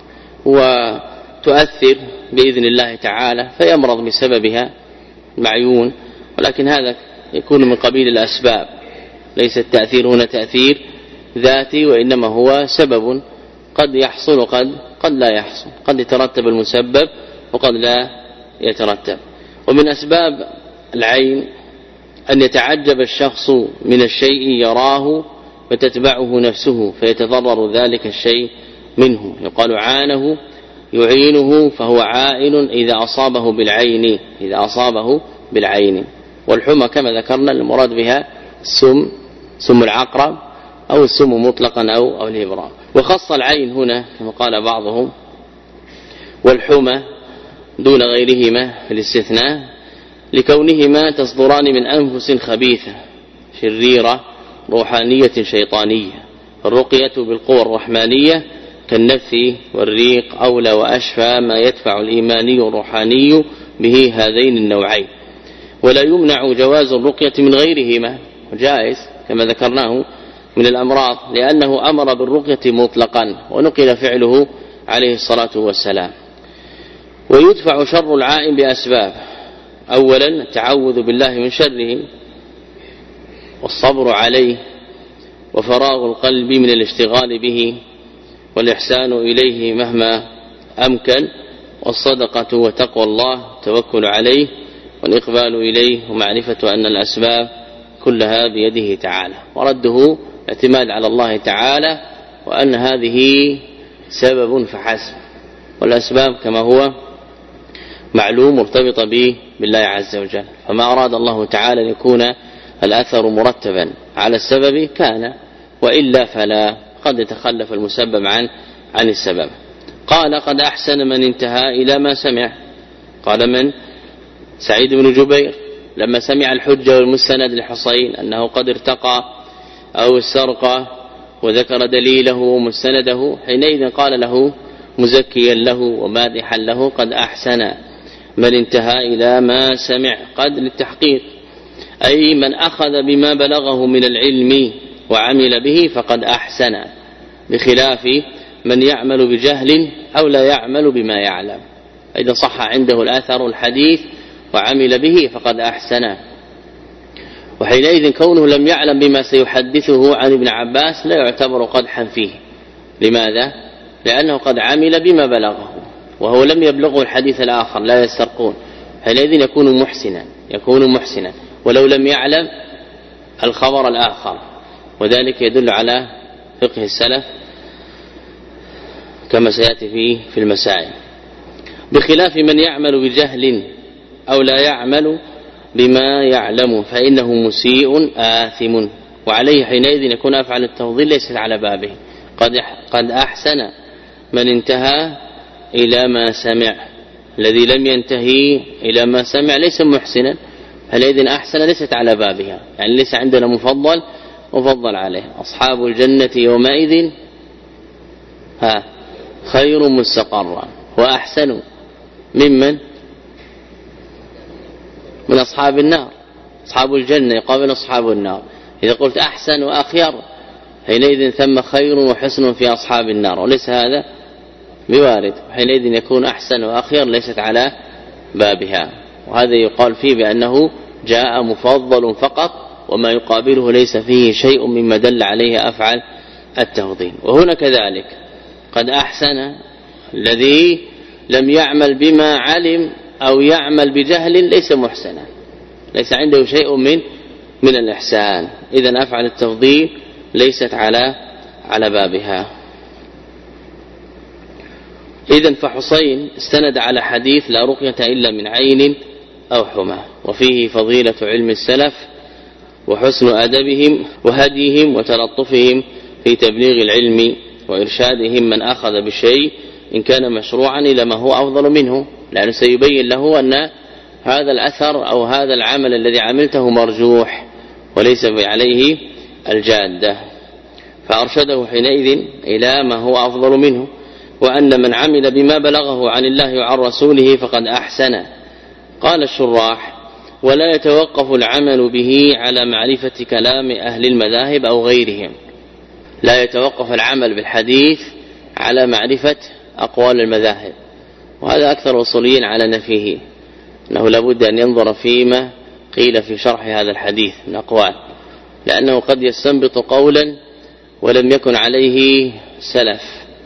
وتؤثر بإذن الله تعالى فيمرض بسببها معيون، ولكن هذا يكون من قبيل الأسباب، ليس التأثير هنا تأثير ذاتي وإنما هو سبب قد يحصل وقد قد لا يحصل، قد يترتب المسبب وقد لا يترتب. ومن أسباب العين أن يتعجب الشخص من الشيء يراه فتتبعه نفسه فيتضرر ذلك الشيء منه، يقال عانه يعينه فهو عائن إذا أصابه بالعين إذا أصابه بالعين. والحمى كما ذكرنا المراد بها السم سم العقرب أو السم مطلقا أو أو الإبرة. وخص العين هنا كما قال بعضهم والحمى دون غيرهما في الاستثناء لكونهما تصدران من أنفس خبيثة شريرة روحانية شيطانية. الرقية بالقوى الرحمانية كالنفث والريق أولى وأشفى ما يدفع الإيماني الروحاني به هذين النوعين. ولا يمنع جواز الرقية من غيرهما جائز كما ذكرناه من الأمراض، لأنه أمر بالرقية مطلقا ونقل فعله عليه الصلاة والسلام. ويدفع شر العائن بأسباب: أولا التعوذ بالله من شره والصبر عليه وفراغ القلب من الاشتغال به والإحسان إليه مهما أمكن، والصدقة وتقوى الله توكل عليه والإقبال إليه ومعرفة أن الأسباب كلها بيده تعالى، ورده اعتماد على الله تعالى وأن هذه سبب فحسب، والأسباب كما هو معلوم مرتبطة به بالله عز وجل. فما أراد الله تعالى أن يكون الأثر مرتبا على السبب كان، وإلا فلا قد يتخلف المسبب عن عن السبب. قال قد أحسن من انتهى إلى ما سمع. قال من؟ سعيد بن جبير لما سمع الحجة والمستند لحصين أنه قد ارتقى أو استرقى وذكر دليله ومستنده، حينئذ قال له مزكيا له ومادحا له: قد أحسن من انتهى إلى ما سمع. قد للتحقيق، أي من أخذ بما بلغه من العلم وعمل به فقد أحسن، بخلاف من يعمل بجهل أو لا يعمل بما يعلم. إذا صح عنده الأثر الحديث وعمل به فقد أحسن. وحينئذ كونه لم يعلم بما سيحدثه عن ابن عباس لا يعتبر قدحا فيه. لماذا؟ لأنه قد عمل بما بلغه وهو لم يبلغه الحديث الآخر، لا يسترقون، حينئذ يكون محسنا يكون محسنا ولو لم يعلم الخبر الآخر. وذلك يدل على فقه السلف كما سيأتي فيه في المسائل، بخلاف من يعمل بجهل أو لا يعمل بما يعلم فإنه مسيء آثم، وعليه حينئذ يكون أفعل التفضيل ليست على بابه. قد قد أحسن من انتهى إلى ما سمع. الذي لم ينتهي إلى ما سمع ليس محسنا، فالذي أحسن ليست على بابها، يعني ليس عندنا مفضل مفضل عليه. أصحاب الجنة يومئذ ها خير مستقرا وأحسن ممن من أصحاب النار. أصحاب الجنة يقابل أصحاب النار. إذا قلت أحسن وأخير حينئذ ثم خير وحسن في أصحاب النار، وليس هذا بوارد، حينئذ يكون أحسن وأخير ليست على بابها. وهذا يقال فيه بأنه جاء مفضل فقط، وما يقابله ليس فيه شيء مما دل عليه أفعل التفضيل. وهنا كذلك قد أحسن الذي لم يعمل بما علم أو يعمل بجهل ليس محسنا، ليس عنده شيء من من الإحسان. إذن أفعل التفضيل ليست على على بابها. إذن فحسين استند على حديث لا رقية إلا من عين أو حمى. وفيه فضيلة علم السلف وحسن أدبهم وهديهم وتلطفهم في تبليغ العلم وإرشادهم من أخذ بشيء إن كان مشروعا إلى ما هو أفضل منه، لأنه سيبين له أن هذا الأثر أو هذا العمل الذي عملته مرجوح وليس عليه الجادة، فأرشده حينئذ إلى ما هو أفضل منه، وأن من عمل بما بلغه عن الله وعن رسوله فقد أحسن. قال الشراح: ولا يتوقف العمل به على معرفة كلام أهل المذاهب أو غيرهم. لا يتوقف العمل بالحديث على معرفة أقوال المذاهب، وهذا أكثر أصوليين على نفيه، أنه لابد أن ينظر فيما قيل في شرح هذا الحديث من أقوال، لأنه قد يستنبط قولا ولم يكن عليه سلف،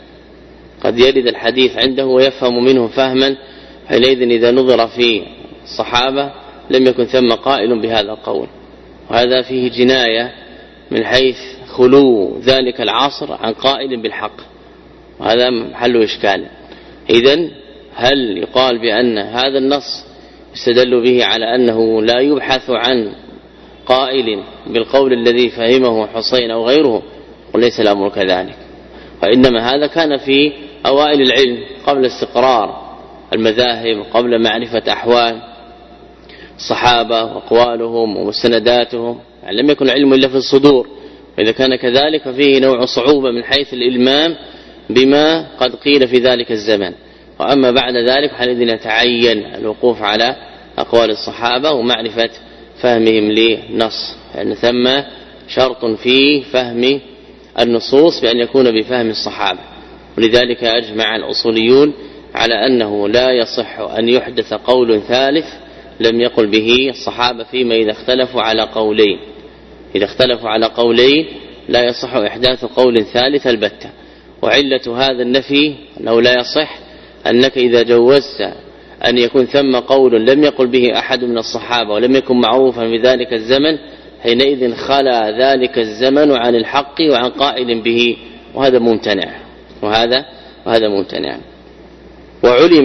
قد يرد الحديث عنده ويفهم منه فهما، حينئذ إذا نظر في الصحابة لم يكن ثم قائل بهذا القول، وهذا فيه جناية من حيث خلو ذلك العصر عن قائل بالحق، وهذا محل إشكال. إذن هل يقال بأن هذا النص استدل به على أنه لا يبحث عن قائل بالقول الذي فهمه حسين أو غيره؟ وليس الأمر كذلك، وإنما هذا كان في أوائل العلم قبل استقرار المذاهب، قبل معرفة أحوال الصحابة وأقوالهم ومستنداتهم، يعني لم يكن العلم إلا في الصدور، وإذا كان كذلك ففيه نوع صعوبة من حيث الإلمام بما قد قيل في ذلك الزمن. وأما بعد ذلك حينئذ يتعين الوقوف على أقوال الصحابة ومعرفة فهمهم للنص، لأن ثم شرط في فهم النصوص بأن يكون بفهم الصحابة، ولذلك أجمع الأصوليون على أنه لا يصح أن يحدث قول ثالث لم يقل به الصحابة فيما إذا اختلفوا على قولين. إذا اختلفوا على قولين لا يصح إحداث قول ثالث البتة. وعلة هذا النفي أنه لا يصح أنك إذا جوزت أن يكون ثم قول لم يقل به أحد من الصحابة ولم يكن معروفا في ذلك الزمن، حينئذ خلا ذلك الزمن عن الحق وعن قائل به، وهذا ممتنع وهذا وهذا ممتنع. وعلم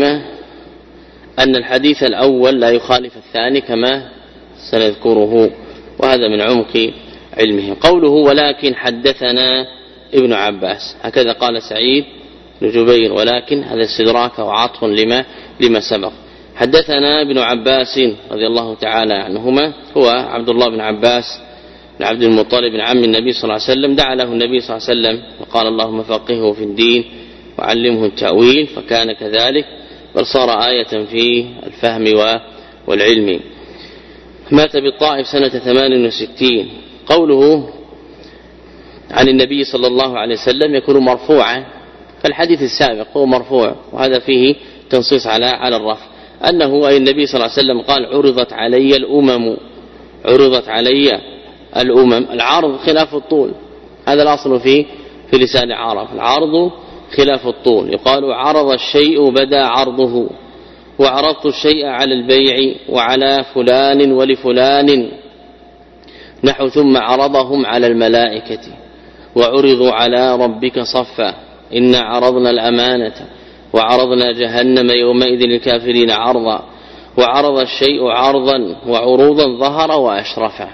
أن الحديث الأول لا يخالف الثاني كما سنذكره، وهذا من عمق علمهم. قوله ولكن حدثنا ابن عباس، هكذا قال سعيد بن جبير، ولكن هذا استدراك وعطف لما لما سبق. حدثنا ابن عباس رضي الله تعالى عنهما، هو عبد الله بن عباس بن عبد المطلب بن عم النبي صلى الله عليه وسلم، دعا له النبي صلى الله عليه وسلم وقال اللهم فقهه في الدين وعلمه التأويل، فكان كذلك، بل صار آية في الفهم والعلم. مات بالطائف سنة ثمان وستين. قوله عن النبي صلى الله عليه وسلم يكون مرفوعا، فالحديث السابق هو مرفوع، وهذا فيه تنصيص على على الرفع، أنه أي النبي صلى الله عليه وسلم قال عرضت علي الأمم، عرضت علي الأمم. العرض خلاف الطول، هذا الأصل فيه في لسان العرب، العرض خلاف الطول. يقال عرض الشيء بدا عرضه، وعرضت الشيء على البيع وعلى فلان ولفلان، نحو ثم عرضهم على الملائكة وعرضوا على ربك صفا إنا عرضنا الأمانة وعرضنا جهنم يومئذ للكافرين عرضا، وعرض الشيء عرضا وعروضا ظهر وأشرفه،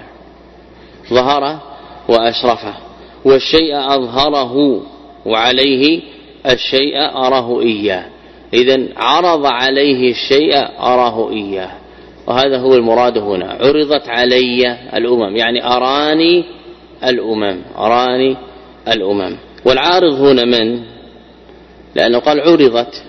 ظهر وأشرفه، والشيء أظهره وعليه الشيء أراه إياه. إذن عرض عليه الشيء أراه إياه، وهذا هو المراد هنا. عرضت علي الأمم يعني أراني الأمم، أراني الأمم. والعارض هنا من؟ لأنه قال عرضت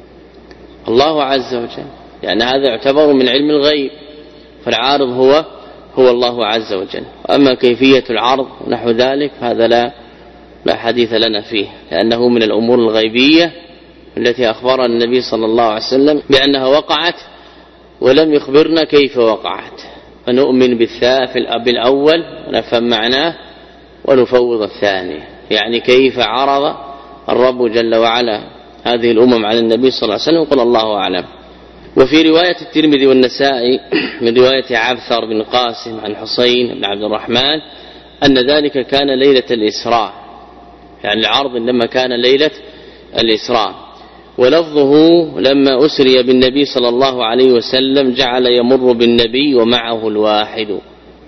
الله عز وجل، يعني هذا يعتبر من علم الغيب، فالعارض هو هو الله عز وجل. أما كيفية العرض نحو ذلك هذا لا لا حديث لنا فيه، لأنه من الأمور الغيبية التي أخبرنا النبي صلى الله عليه وسلم بأنها وقعت ولم يخبرنا كيف وقعت، فنؤمن بالأول ونفهم معناه ونفوض الثاني، يعني كيف عرض الرب جل وعلا هذه الأمم على النبي صلى الله عليه وسلم، قل الله أعلم. وفي رواية الترمذي والنسائي من رواية عبثر بن قاسم عن حسين بن عبد الرحمن أن ذلك كان ليلة الإسراء، يعني العرض لما كان ليلة الإسراء. ولفظه لما أسري بالنبي صلى الله عليه وسلم جعل يمر بالنبي ومعه الواحد.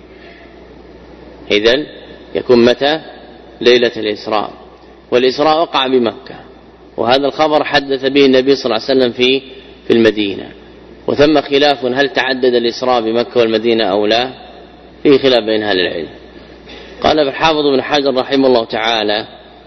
إذن يكون متى؟ ليلة الإسراء، والإسراء وقع بمكة، وهذا الخبر حدث به النبي صلى الله عليه وسلم في في المدينة، وثم خلاف هل تعدد الإسراء بمكة والمدينة أو لا، فيه خلاف بين أهل العلم. قال الحافظ ابن حجر رحمه الله تعالى: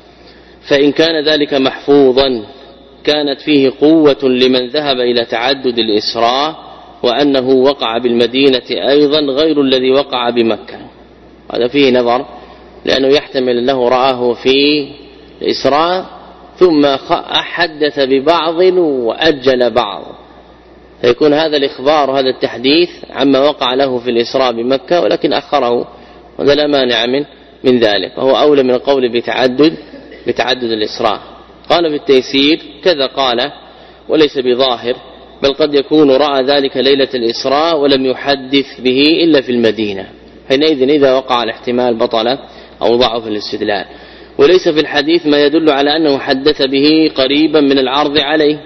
فإن كان ذلك محفوظا كانت فيه قوة لمن ذهب إلى تعدد الإسراء وأنه وقع بالمدينة أيضا غير الذي وقع بمكة. هذا فيه نظر، لأنه يحتمل له رآه في الإسراء ثم حدث ببعض وأجل بعض، فيكون هذا الإخبار وهذا التحديث عما وقع له في الإسراء بمكة ولكن أخره، وهذا لا مانع من من ذلك، وهو أولى من القول بتعدد بتعدد الإسراء. قال في التيسير: كذا قال وليس بظاهر، بل قد يكون رأى ذلك ليلة الإسراء ولم يحدث به إلا في المدينة، حينئذ إذا وقع الاحتمال بطل أو ضعف الاستدلال. وليس في الحديث ما يدل على أنه حدث به قريبا من العرض عليه،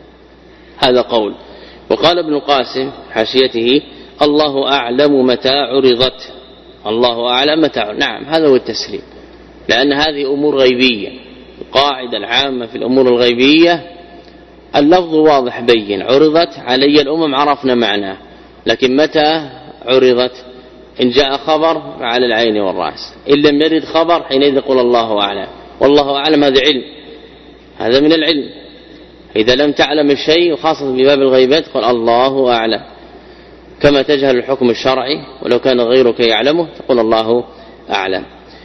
هذا قول. وقال ابن القاسم حاشيته: الله أعلم متى عرضت، الله أعلم متى عرضت. نعم، هذا هو التسليم، لأن هذه أمور غيبية. القاعدة العامة في الأمور الغيبية اللفظ واضح بين: عرضت علي الأمم، عرفنا معناه، لكن متى عرضت؟ إن جاء خبر على العين والرأس، إن لم يرد خبر حينئذ يقول الله أعلم. والله أعلم هذا علم، هذا من العلم. إذا لم تعلم الشيء وخاصة بباب الغيبات قل الله أعلم، كما تجهل الحكم الشرعي ولو كان غيرك يعلمه تقول الله أعلم.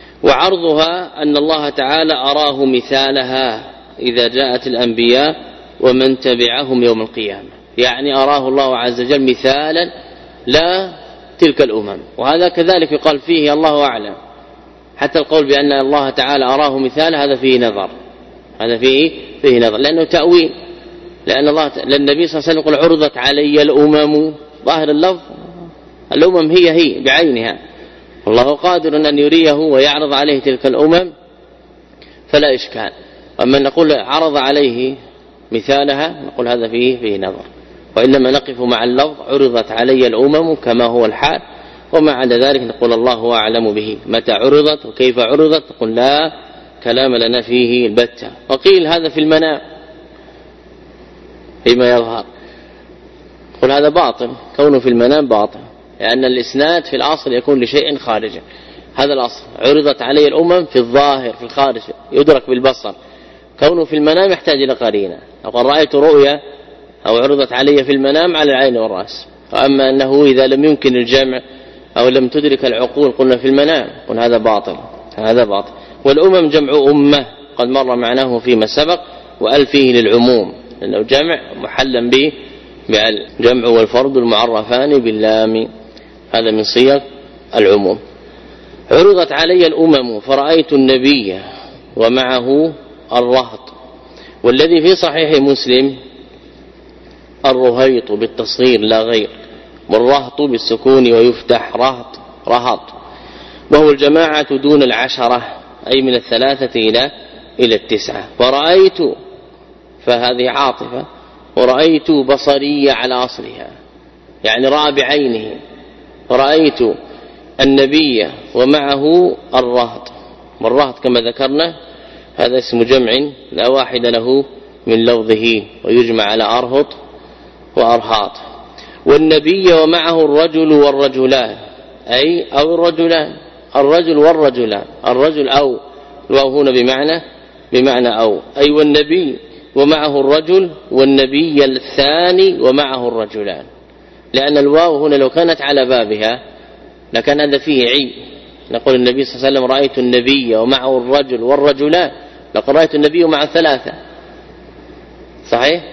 وعرضها أن الله تعالى أراه مثالها إذا جاءت الأنبياء ومن تبعهم يوم القيامة، يعني أراه الله عز وجل مثالا لا تلك الأمم، وهذا كذلك يقال فيه الله أعلم. حتى القول بأن الله تعالى أراه مثال هذا فيه نظر، هذا فيه فيه نظر، لأنه تأويل. لأن الله للنبي صلى الله عليه وسلم يقول: عرضت علي الأمم، ظاهر اللفظ الأمم هي هي بعينها، والله قادر أن يريه ويعرض عليه تلك الأمم فلا إشكال. أما نقول عرض عليه مثالها نقول هذا فيه فيه نظر، وإنما نقف مع اللفظ: عرضت علي الأمم كما هو الحال، وما عدا ذلك نقول الله أعلم به. متى عرضت وكيف عرضت نقول لا كلام لنا فيه البتة. وقيل هذا في المنام فيما يظهر، قل هذا باطل، كونه في المنام باطل، لأن الإسناد في الأصل يكون لشيء خارجي، هذا الأصل. عرضت علي الأمم في الظاهر في الخارج يدرك بالبصر، كونه في المنام يحتاج إلى قرينة. وقد رأيت رؤيا أو عرضت علي في المنام على العين والرأس. وأما أنه إذا لم يمكن الجمع أو لم تدرك العقول قلنا في المنام، قل هذا باطل، هذا باطل. والأمم جمع أمة قد مر معناه فيما سبق، وأل فيه للعموم لأنه جمع محلا به بالجمع والفرد المعرفان باللام، هذا من صيغ العموم. عرضت علي الأمم فرأيت النبي ومعه الرهط، والذي في صحيح مسلم الرهيط بالتصغير لا غير، والرهط بالسكون ويفتح رهط رهط، وهو الجماعة دون العشرة أي من الثلاثة إلى إلى التسعة. ورأيت فهذه عاطفة، ورأيت بصرية على أصلها، يعني رأى بعينه. رأيت النبي ومعه الرهط، والرهط كما ذكرنا هذا اسم جمع لا واحد له من لفظه، ويجمع على أرهط وأرهاط. والنبي ومعه الرجل والرجلان أي أو الرجلان، الرجل والرجلان، الرجل أو الواو هنا بمعنى بمعنى أو أي والنبي ومعه الرجل والنبي الثاني ومعه الرجلان، لأن الواو هنا لو كانت على بابها لكان هذا فيه عي. نقول النبي صلى الله عليه وسلم رأيت النبي ومعه الرجل والرجلان، لقد رأيت النبي مع ثلاثة، صحيح؟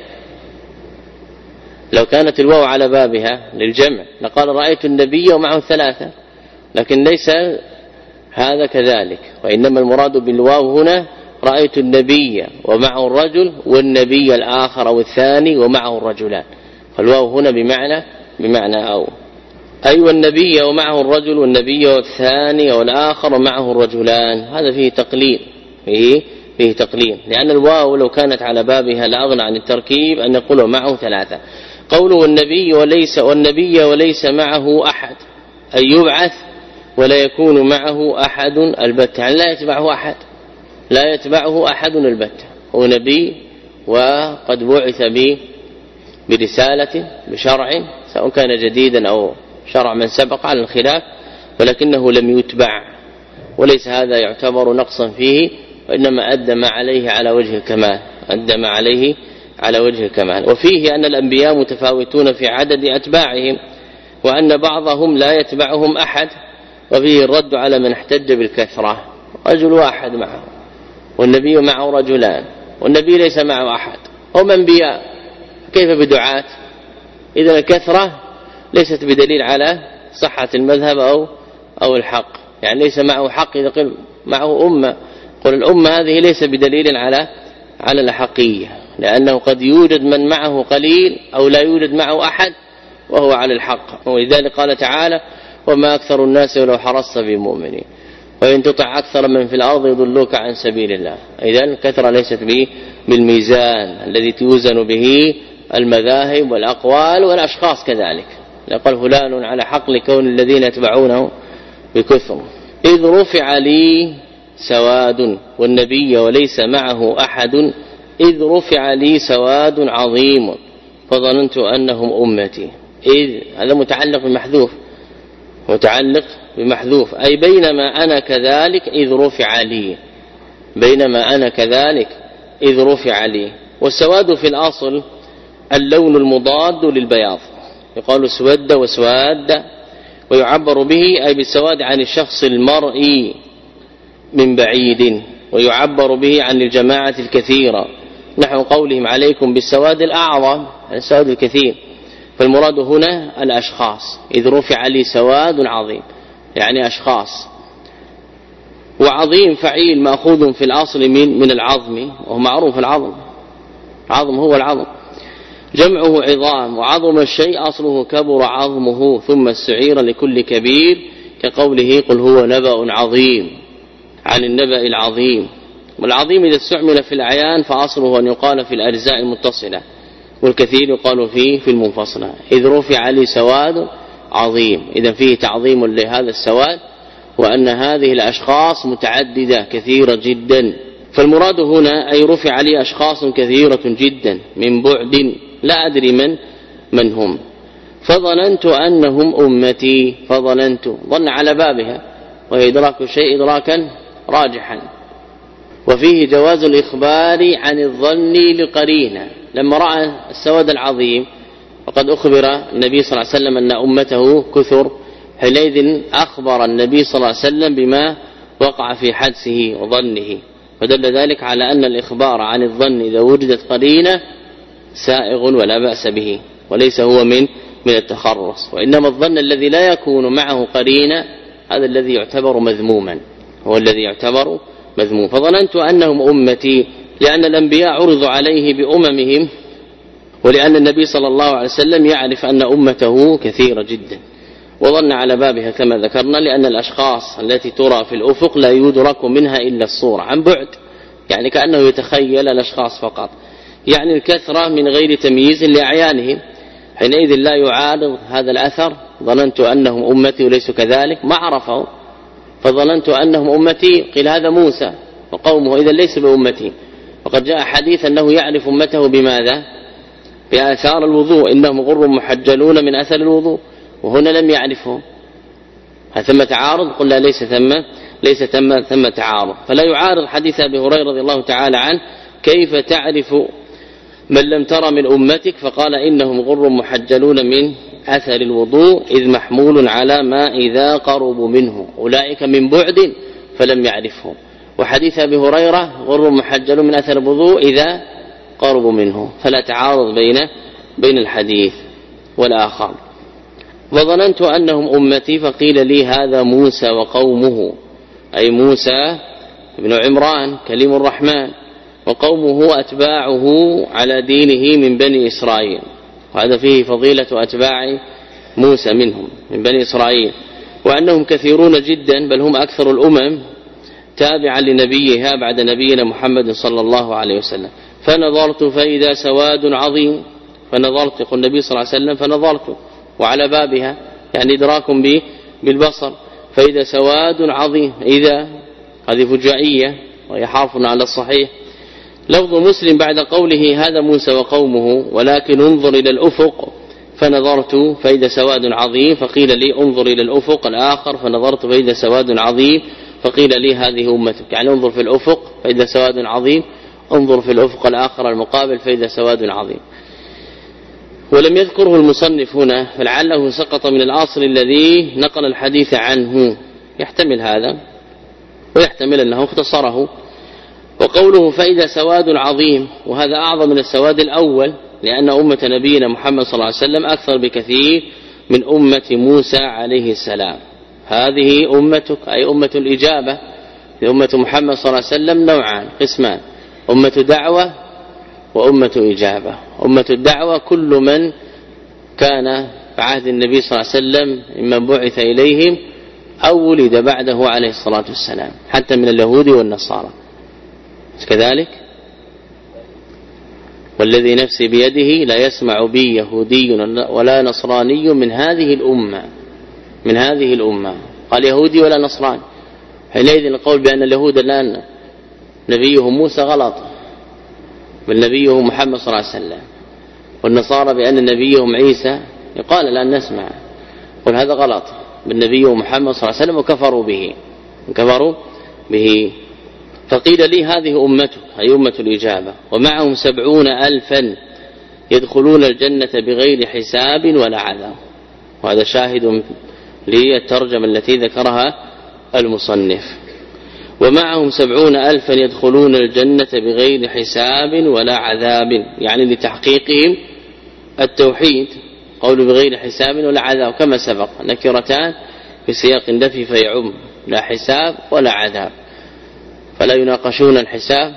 لو كانت الواو على بابها للجمع لقال رأيت النبي ومعه ثلاثة، لكن ليس هذا كذلك، وإنما المراد بالواو هنا رأيت النبي ومعه الرجل والنبي الآخر أو الثاني ومعه الرجلان، فالواو هنا بمعنى بمعنى أو أي والنبي ومعه الرجل والنبي الثاني والآخر ومعه الرجلان، هذا فيه تقليل فيه فيه تقليل، لأن الواو لو كانت على بابها لأغنى عن التركيب أن يقولوا معه ثلاثة. قوله النبي وليس والنبي وليس معه أحد، أن يبعث ولا يكون معه أحد البتة، يعني لا يتبعه أحد، لا يتبعه أحد البتة، هو نبي وقد بعث به برسالة بشرع سواء كان جديدا أو شرع من سبق على الخلاف، ولكنه لم يتبع، وليس هذا يعتبر نقصا فيه، وإنما أدى ما عليه على وجه الكمال، أدى ما عليه على وجه الكمال. وفيه أن الأنبياء متفاوتون في عدد أتباعهم، وأن بعضهم لا يتبعهم أحد، وفيه الرد على من احتج بالكثرة، رجل واحد معه والنبي معه رجلان والنبي ليس معه أحد، هم أنبياء كيف بدعاة؟ إذن الكثرة ليست بدليل على صحة المذهب أو أو الحق، يعني ليس معه حق إذا قل معه أمة، قل الأمة هذه ليس بدليل على على الحقية، لأنه قد يوجد من معه قليل أو لا يوجد معه أحد وهو على الحق. ولذلك قال تعالى: وما أكثر الناس ولو حرصت بمؤمنين وإن تطع أكثر من في الأرض يضلوك عن سبيل الله. إذن الكثرة ليست به بالميزان الذي توزن به المذاهب والأقوال والأشخاص كذلك. يقول فلان على حق لكون الذين يتبعونه بكثر. إذ رفع لي سواد والنبي وليس معه أحد، إذ رفع لي سواد عظيم فظننت أنهم أمتي. إذ هذا متعلق بمحذوف، متعلق بمحذوف، أي بينما أنا كذلك إذ رفع لي، بينما أنا كذلك إذ رفع لي. والسواد في الأصل اللون المضاد للبياض، يقال سود وسواد، ويعبر به أي بالسواد عن الشخص المرئي من بعيد، ويعبر به عن الجماعة الكثيرة، نحو قولهم عليكم بالسواد الأعظم، السواد الكثير. فالمراد هنا الأشخاص، إذ رفع لي سواد عظيم يعني أشخاص. وعظيم فعيل مأخوذ في الأصل من من العظم، وهو معروف العظم، عظم هو العظم، جمعه عظام، وعظم الشيء أصله كبر عظمه ثم استعير لكل كبير، كقوله قل هو نبأ عظيم عن النبأ العظيم. والعظيم إذا استعمل في الأعيان فأصله أن يقال في الأجزاء المتصلة، والكثير يقال فيه في المنفصلة. إذ رفع لي سواد عظيم، إذا فيه تعظيم لهذا السواد، وأن هذه الأشخاص متعددة كثيرة جدا. فالمراد هنا أي رفع لي أشخاص كثيرة جدا من بعد لا أدري من من هم، فظننت أنهم أمتي. فظننت ظن على بابها، وهي إدراك الشيء إدراكا راجحا. وفيه جواز الإخبار عن الظن لقرينة، لما رأى السواد العظيم وقد أخبر النبي صلى الله عليه وسلم أن أمته كثر، حينئذ أخبر النبي صلى الله عليه وسلم بما وقع في حدسه وظنه، فدل ذلك على أن الإخبار عن الظن إذا وجدت قرينة سائغ ولا بأس به، وليس هو من من التخرص. وإنما الظن الذي لا يكون معه قرينة هذا الذي يعتبر مذموما، هو الذي يعتبر مذموم. فظننت أنهم أمتي، لأن الأنبياء عرضوا عليه بأممهم، ولأن النبي صلى الله عليه وسلم يعرف أن أمته كثيرة جدا، وظن على بابها كما ذكرنا، لأن الأشخاص التي ترى في الأفق لا يدرك منها إلا الصورة عن بعد، يعني كأنه يتخيل الأشخاص فقط، يعني الكثرة من غير تمييز لأعيانهم، حينئذ لا يعارض هذا الأثر ظننت أنهم أمتي وليسوا كذلك، ما عرفوا فظننت أنهم أمتي، قيل هذا موسى وقومه إذا ليس بأمتي. وقد جاء حديث أنه يعرف أمته بماذا؟ بآثار الوضوء، إنهم غر محجلون من أثر الوضوء، وهنا لم يعرفهم. هل ثم تعارض؟ قلنا ليس ثم ليس ثم ثم تعارض، فلا يعارض حديث أبي هريرة رضي الله تعالى عنه كيف تعرف من لم تر من أمتك، فقال إنهم غر محجلون من أثر الوضوء إذ محمول على ما إذا قربوا منه، أولئك من بعد فلم يعرفهم. وحديث أبي هريرة غر محجلون من أثر الوضوء إذا قربوا منه، فلا تعارض بين بين الحديث والآخر. وظننت أنهم أمتي، فقيل لي هذا موسى وقومه، أي موسى ابن عمران كليم الرحمن، وقومه أتباعه على دينه من بني إسرائيل، وهذا فيه فضيلة أتباع موسى منهم من بني إسرائيل، وأنهم كثيرون جدا، بل هم أكثر الأمم تابعا لنبيها بعد نبينا محمد صلى الله عليه وسلم. فنظرت فإذا سواد عظيم، فنظرت يقول النبي صلى الله عليه وسلم فنظرت وعلى بابها يعني إدراك بالبصر، فإذا سواد عظيم، إذا هذه فجائية وهي حرف على الصحيح. لفظ مسلم بعد قوله هذا موسى وقومه ولكن انظر إلى الأفق، فنظرت فإذا سواد عظيم فقيل لي انظر إلى الأفق الآخر، فنظرت فإذا سواد عظيم فقيل لي هذه أمتك، يعني انظر في الأفق فإذا سواد عظيم، انظر في الأفق الآخر المقابل فإذا سواد عظيم. ولم يذكره المصنف هنا فلعله سقط من الأصل الذي نقل الحديث عنه، يحتمل هذا ويحتمل أنه اختصره. وقوله فإذا سواد عظيم، وهذا أعظم من السواد الأول، لأن أمة نبينا محمد صلى الله عليه وسلم أكثر بكثير من أمة موسى عليه السلام. هذه أمتك أي أمة الإجابة، أمة محمد صلى الله عليه وسلم نوعان قسمان، أمة دعوة وأمة إجابة. أمة الدعوة كل من كان في عهد النبي صلى الله عليه وسلم ممن بعث إليهم أو ولد بعده عليه الصلاة والسلام، حتى من اليهود والنصارى كذلك. والذي نفسي بيده لا يسمع بي يهودي ولا نصراني من هذه الأمة، من هذه الأمة، قال يهودي ولا نصراني. حينئذ القول بأن اليهود الآن نبيهم موسى غلط، بل نبيهم محمد صلى الله عليه وسلم، والنصارى بأن نبيهم عيسى يقال الآن نسمع، قل هذا غلط، بل نبيهم محمد صلى الله عليه وسلم وكفروا به كفروا به. فقيل لي هذه أمتك أي أمة الإجابة، ومعهم سبعون ألفا يدخلون الجنة بغير حساب ولا عذاب. وهذا شاهد للترجمة التي ذكرها المصنف، ومعهم سبعون ألفا يدخلون الجنة بغير حساب ولا عذاب، يعني لتحقيقهم التوحيد، قول بغير حساب ولا عذاب كما سبق، نكرتان في سياق النفي فيعم، لا حساب ولا عذاب، فلا يناقشون الحساب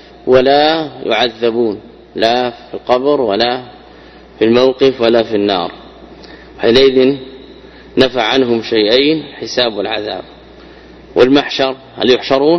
ولا يعذبون لا في القبر ولا في الموقف ولا في النار. حينئذ نفع عنهم شيئين، حساب والعذاب. والمحشر هل يحشرون؟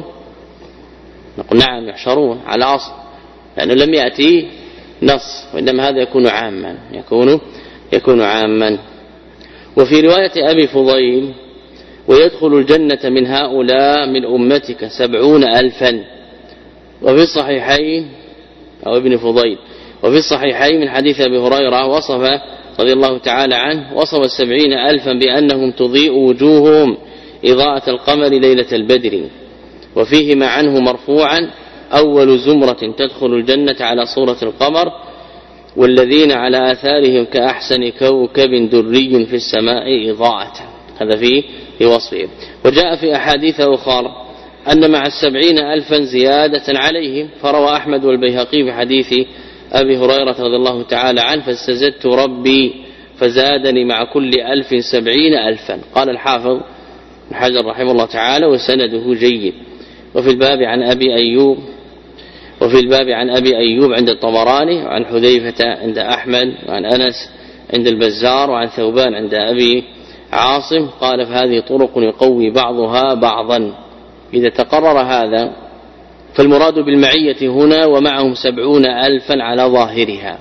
نقول نعم يحشرون على أصل، لأنه لم يأتي نص، وإنما هذا يكون عاما يكون يكون عاما. وفي رواية أبي فضيل ويدخل الجنة من هؤلاء من أمتك سبعون ألفا. وفي الصحيحين أو ابن فضيل وفي الصحيحين من حديث أبي هريرة وصف رضي الله تعالى عنه وصف السبعين ألفا بأنهم تضيء وجوههم إضاءة القمر ليلة البدر. وفيهما عنه مرفوعا أول زمرة تدخل الجنة على صورة القمر، والذين على آثارهم كأحسن كوكب دري في السماء إضاءة. هذا فيه في وصفه. وجاء في أحاديث أخرى أن مع السبعين ألفا زيادة عليهم، فروى أحمد والبيهقي في حديث أبي هريرة رضي الله تعالى عنه فاستزدت ربي فزادني مع كل ألف سبعين ألفا. قال الحافظ ابن حجر رحمه الله تعالى وسنده جيد. وفي الباب عن أبي أيوب وفي الباب عن أبي أيوب عند الطبراني، وعن حذيفة عند أحمد، وعن أنس عند البزار، وعن ثوبان عند أبي عاصم. قال فهذه طرق يقوي بعضها بعضا. إذا تقرر هذا فالمراد بالمعية هنا ومعهم سبعون ألفا على ظاهرها،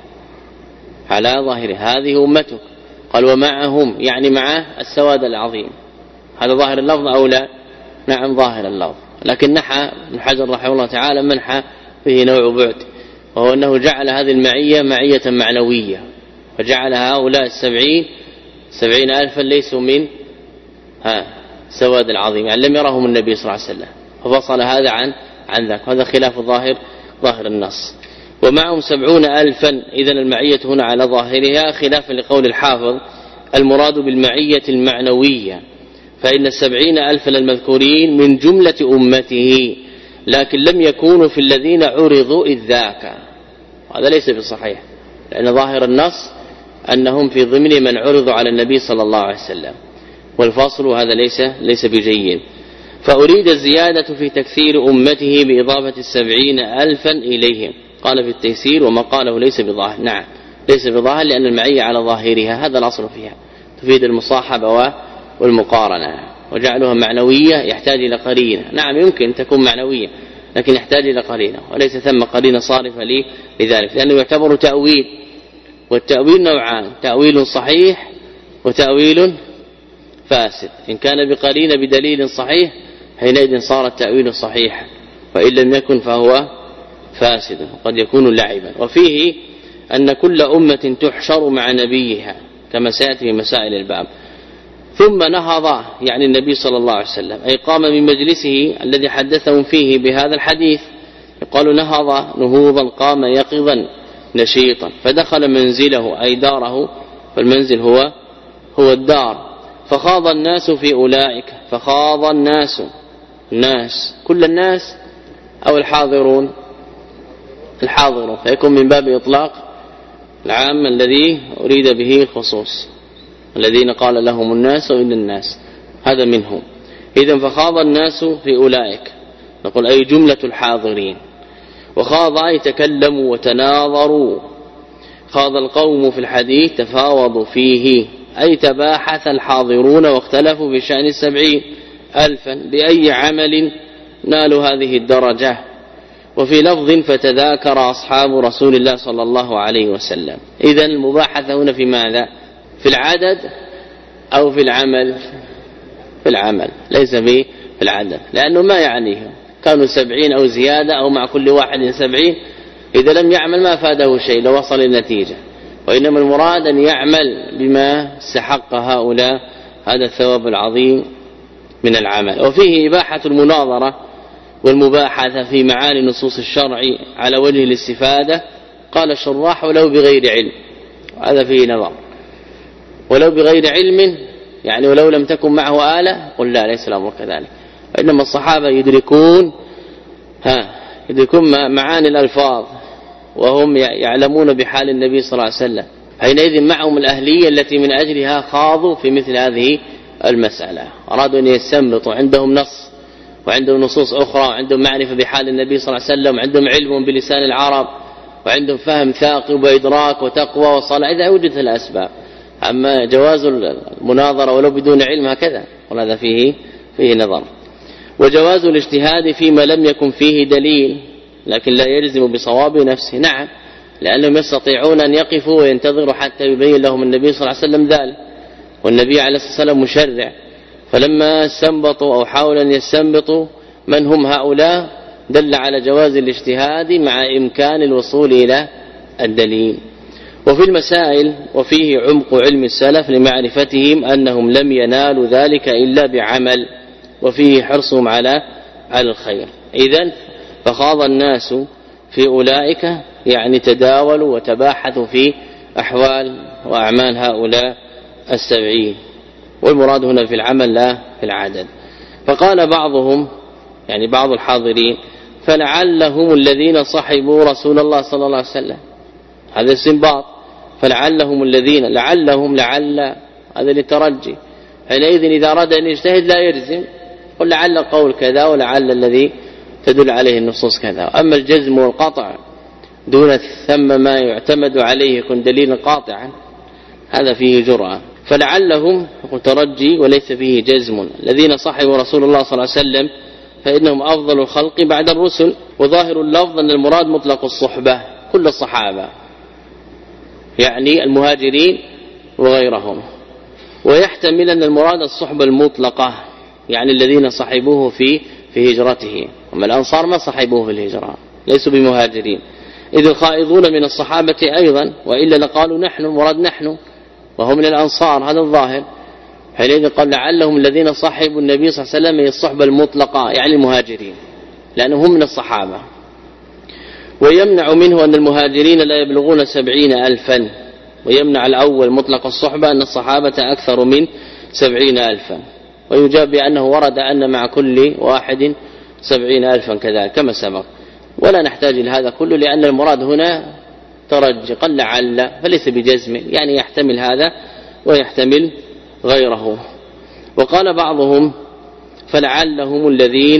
على ظاهرها هذه أمتك. قال ومعهم يعني مع السواد العظيم، هذا ظاهر اللفظ أو لا؟ نعم ظاهر اللفظ، لكن نحى ابن حجر رحمه الله تعالى منحى فيه نوع بعد، وهو أنه جعل هذه المعية معية معنوية، وجعل هؤلاء السبعين سبعين ألفا ليسوا من ها سواد العظيم، يعني لم يرهم النبي صلى الله عليه وسلم، ففصل هذا عن عن ذاك، هذا خلاف ظاهر ظاهر النص. ومعهم سبعون ألفا، إذن المعية هنا على ظاهرها خلافا لقول الحافظ المراد بالمعية المعنوية، فإن السبعين ألفا المذكورين من جملة أمته، لكن لم يكونوا في الذين عرضوا إذ ذاك. هذا ليس بالصحيح، لأن ظاهر النص أنهم في ضمن من عرضوا على النبي صلى الله عليه وسلم، والفصل هذا ليس ليس بجيد. فأريد الزيادة في تكثير أمته بإضافة السبعين ألفا إليهم. قال في التيسير وما قاله ليس بظاهر. نعم ليس بظاهر، لأن المعية على ظاهرها، هذا الأصل فيها، تفيد المصاحبة والمقارنة. وجعلها معنوية يحتاج إلى قرينة. نعم يمكن تكون معنوية لكن يحتاج إلى قرينة، وليس ثم قرينة صارفة لذلك، لأنه يعتبر تأويل، والتأويل نوعان: تأويل صحيح وتأويل فاسد. إن كان بقرينة بدليل صحيح حينئذ صار التأويل صحيحا، وإن لم يكن فهو فاسد قد يكون لعبا. وفيه أن كل أمة تحشر مع نبيها كما سيأتي في مسائل الباب. ثم نهض يعني النبي صلى الله عليه وسلم، أي قام من مجلسه الذي حدثهم فيه بهذا الحديث، يقال نهض نهوضا، قام يقظا نشيطا، فدخل منزله أي داره، فالمنزل هو هو الدار. فخاض الناس في أولئك، فخاض الناس، الناس كل الناس أو الحاضرون؟ الحاضرون، فيكون من باب إطلاق العام الذي أريد به الخصوص، الذين قال لهم الناس وإن الناس، هذا منهم. إذن فخاض الناس في أولئك، نقول أي جملة الحاضرين. وخاض أي تكلموا وتناظروا. خاض القوم في الحديث تفاوضوا فيه، أي تباحث الحاضرون واختلفوا في شأن السبعين ألفا بأي عمل نالوا هذه الدرجة. وفي لفظ فتذاكر أصحاب رسول الله صلى الله عليه وسلم. إذن المباحثة هنا في ماذا؟ في العدد أو في العمل؟ في العمل، ليس في العدد، لأنه ما يعنيهم كانوا سبعين أو زيادة أو مع كل واحد سبعين، إذا لم يعمل ما فاده شيء لو وصل النتيجة، وإنما المراد أن يعمل بما استحق هؤلاء هذا الثواب العظيم من العمل. وفيه إباحة المناظرة والمباحثة في معاني نصوص الشرع على وجه الاستفادة. قال الشراح ولو بغير علم، هذا فيه نظر. ولو بغير علم يعني ولو لم تكن معه آلة، قل لا، ليس الأمر كذلك، وإنما الصحابة يدركون ها يدركون معاني الألفاظ، وهم يعلمون بحال النبي صلى الله عليه وسلم، حينئذ معهم الأهلية التي من أجلها خاضوا في مثل هذه المسألة. أرادوا أن يستنبطوا، عندهم نص وعندهم نصوص أخرى، وعندهم معرفة بحال النبي صلى الله عليه وسلم، وعندهم علم بلسان العرب، وعندهم فهم ثاقب وإدراك وتقوى وصلاة، إذا وجدت الأسباب. أما جواز المناظرة ولو بدون علم هكذا، وهذا فيه فيه نظر. وجواز الاجتهاد فيما لم يكن فيه دليل لكن لا يلزم بصواب نفسه. نعم، لأنهم يستطيعون أن يقفوا وينتظروا حتى يبين لهم النبي صلى الله عليه وسلم ذلك، والنبي عليه الصلاة والسلام مشرع، فلما استنبطوا أو حاولوا أن يستنبطوا من هم هؤلاء دل على جواز الاجتهاد مع إمكان الوصول إلى الدليل. وفي المسائل وفيه عمق علم السلف لمعرفتهم أنهم لم ينالوا ذلك إلا بعمل، وفيه حرصهم على على الخير. إذن فخاض الناس في أولئك يعني تداولوا وتباحثوا في أحوال وأعمال هؤلاء السبعين، والمراد هنا في العمل لا في العدد. فقال بعضهم يعني بعض الحاضرين فلعلهم الذين صحبوا رسول الله صلى الله عليه وسلم، هذا استنباط، فلعلهم الذين، لعلهم لعل هذا للترجي، حينئذ إذا أراد أن يجتهد لا يجزم، قل لعل قول كذا ولعل الذي تدل عليه النصوص كذا. أما الجزم والقطع دون ثم ما يعتمد عليه يكون دليلا قاطعا، هذا فيه جرأة. فلعلهم ترجي وليس فيه جزم. الذين صحبوا رسول الله صلى الله عليه وسلم فإنهم أفضل الخلق بعد الرسل. وظاهر اللفظ أن المراد مطلق الصحبة، كل الصحابة يعني المهاجرين وغيرهم، ويحتمل أن المراد الصحبة المطلقة يعني الذين صحبوه في في هجرته، أما الأنصار ما صحبوه في الهجرة، ليسوا بمهاجرين، إذ الخائضون من الصحابة أيضا، وإلا لقالوا نحن، المراد نحن وهم من الأنصار، هذا الظاهر. حينئذ قال لعلهم الذين صحبوا النبي صلى الله عليه وسلم من الصحبة المطلقة يعني المهاجرين، لأنهم من الصحابة. ويمنع منه أن المهاجرين لا يبلغون سبعين ألفا، ويمنع الأول مطلق الصحبة أن الصحابة أكثر من سبعين ألفا، ويجاب بأنه ورد أن مع كل واحد سبعين ألفا كذلك كما سبق، ولا نحتاج لهذا كله، لأن المراد هنا ترجي، قل لعل، فليس بجزم، يعني يحتمل هذا ويحتمل غيره. وقال بعضهم فلعلهم الذين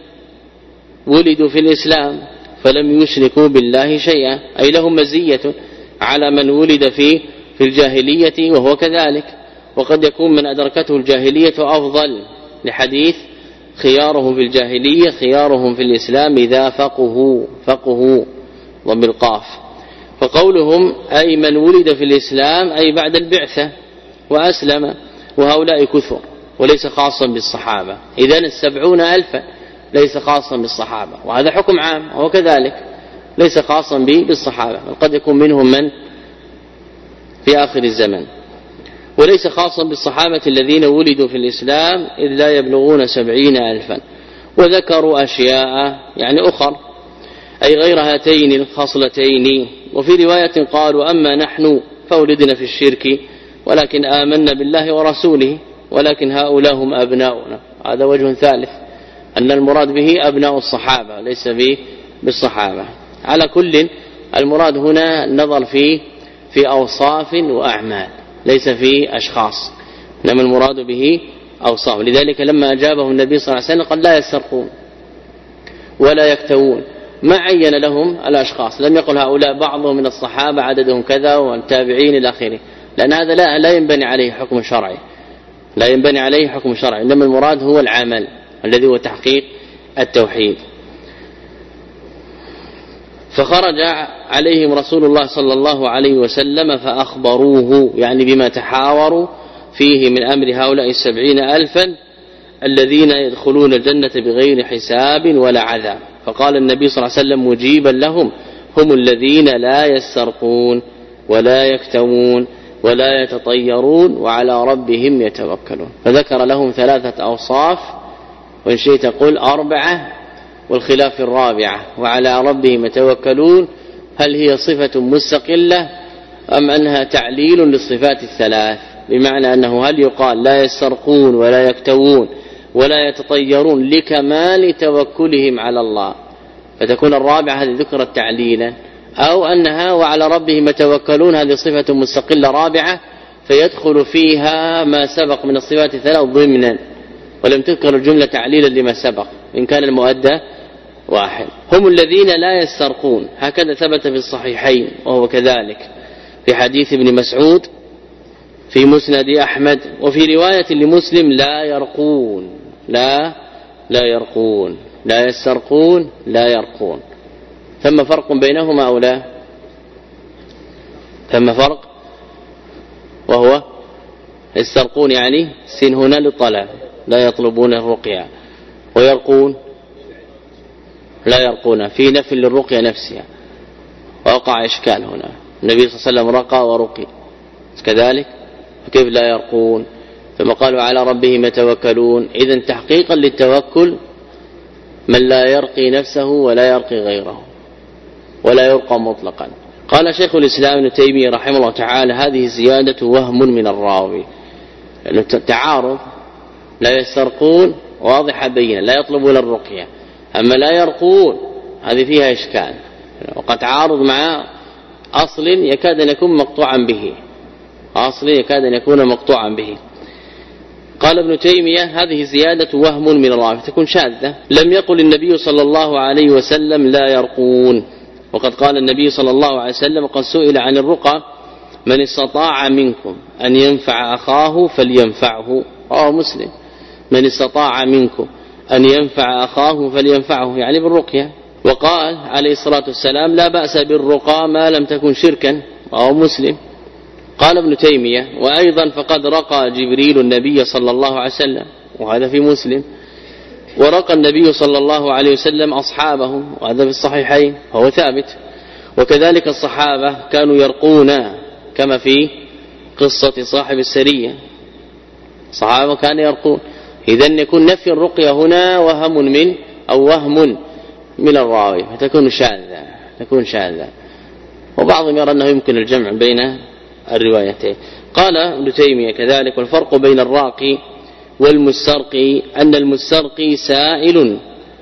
ولدوا في الإسلام فلم يشركوا بالله شيئا، أي لهم مزية على من ولد في في الجاهلية وهو كذلك، وقد يكون من أدركته الجاهلية أفضل لحديث خيارهم في الجاهلية خيارهم في الإسلام إذا فقهوا فقهوا وبالقاف. فقولهم أي من ولد في الإسلام أي بعد البعثة وأسلم، وهؤلاء كثر وليس خاصا بالصحابة. إذن السبعون ألفا ليس خاصا بالصحابة، وهذا حكم عام، وهو كذلك ليس خاصا بالصحابة، قد يكون منهم من في آخر الزمن، وليس خاصا بالصحابة الذين ولدوا في الإسلام إذ لا يبلغون سبعين ألفا. وذكروا أشياء يعني أخر أي غير هاتين الخصلتين. وفي رواية قالوا أما نحن فولدنا في الشرك ولكن آمنا بالله ورسوله ولكن هؤلاء هم أبناؤنا. هذا وجه ثالث، أن المراد به أبناء الصحابة ليس به بالصحابة. على كل المراد هنا النظر في في أوصاف وأعمال ليس في أشخاص، إنما المراد به أوصاف. لذلك لما أجابه النبي صلى الله عليه وسلم قال لا يسرقون ولا يكتوون، ما عين لهم الأشخاص، لم يقل هؤلاء بعضهم من الصحابة عددهم كذا والتابعين إلى آخره، لأن هذا لا لا ينبني عليه حكم شرعي، لا ينبني عليه حكم شرعي، إنما المراد هو العمل الذي هو تحقيق التوحيد. فخرج عليهم رسول الله صلى الله عليه وسلم فأخبروه يعني بما تحاوروا فيه من أمر هؤلاء السبعين ألفا الذين يدخلون الجنة بغير حساب ولا عذاب. فقال النبي صلى الله عليه وسلم مجيبا لهم هم الذين لا يسرقون ولا يكتمون ولا يتطيرون وعلى ربهم يتوكلون. فذكر لهم ثلاثة أوصاف، وإن شئت قل أربعة، والخلاف الرابعة. وعلى ربهم يتوكلون هل هي صفة مستقلة أم أنها تعليل للصفات الثلاث؟ بمعنى أنه هل يقال لا يسرقون ولا يكتوون ولا يتطيرون لكمال توكلهم على الله فتكون الرابعة هذه ذكرت تعليلا، أو أنها وعلى ربهم يتوكلون هذه صفة مستقلة رابعة فيدخل فيها ما سبق من الصفات الثلاث ضمنا، ولم تذكر الجملة تعليلا لما سبق إن كان المؤدى واحد. هم الذين لا يسترقون، هكذا ثبت في الصحيحين، وهو كذلك في حديث ابن مسعود في مسند أحمد. وفي رواية لمسلم لا يرقون لا لا يرقون لا يسترقون لا يرقون. ثم فرق بينهما أو لا؟ ثم فرق، وهو يسترقون يعني سين هنا للطلب لا يطلبون الرقية، ويرقون لا يرقون في نفي للرقية نفسها، ووقع إشكال هنا. النبي صلى الله عليه وسلم رقى ورقي كذلك، فكيف لا يرقون؟ ثم قالوا على ربهم يتوكلون. إذن تحقيقا للتوكل من لا يرقي نفسه ولا يرقي غيره ولا يرقى مطلقا. قال شيخ الإسلام ابن تيمية رحمه الله تعالى هذه زيادة وهم من الراوي، لأنه تعارض، لا يسترقون واضحة بينة لا يطلبون الرقية، أما لا يرقون هذه فيها إشكال، وقد تعارض مع أصل يكاد أن يكون مقطوعا به، أصل يكاد أن يكون مقطوعا به. قال ابن تيمية هذه زيادة وهم من الراوي تكون شاذة. لم يقل النبي صلى الله عليه وسلم لا يرقون، وقد قال النبي صلى الله عليه وسلم قد سئل عن الرقى من استطاع منكم أن ينفع أخاه فلينفعه، رواه مسلم. من استطاع منكم أن ينفع أخاه فلينفعه يعني بالرقية. وقال عليه الصلاة والسلام لا بأس بالرقى ما لم تكن شركا، رواه مسلم. قال ابن تيمية وأيضا فقد رقى جبريل النبي صلى الله عليه وسلم، وهذا في مسلم، ورقى النبي صلى الله عليه وسلم أصحابه، وهذا في الصحيحين فهو ثابت. وكذلك الصحابة كانوا يرقون كما في قصة صاحب السرية، الصحابة كانوا يرقون. إذن يكون نفي الرقية هنا وهم من أو وهم من الراوي فتكون شاذة تكون شاذة وبعضهم يرى أنه يمكن الجمع بين الروايتين. قال ابن تيمية كذلك والفرق بين الراقي والمسترقي أن المسترقي سائل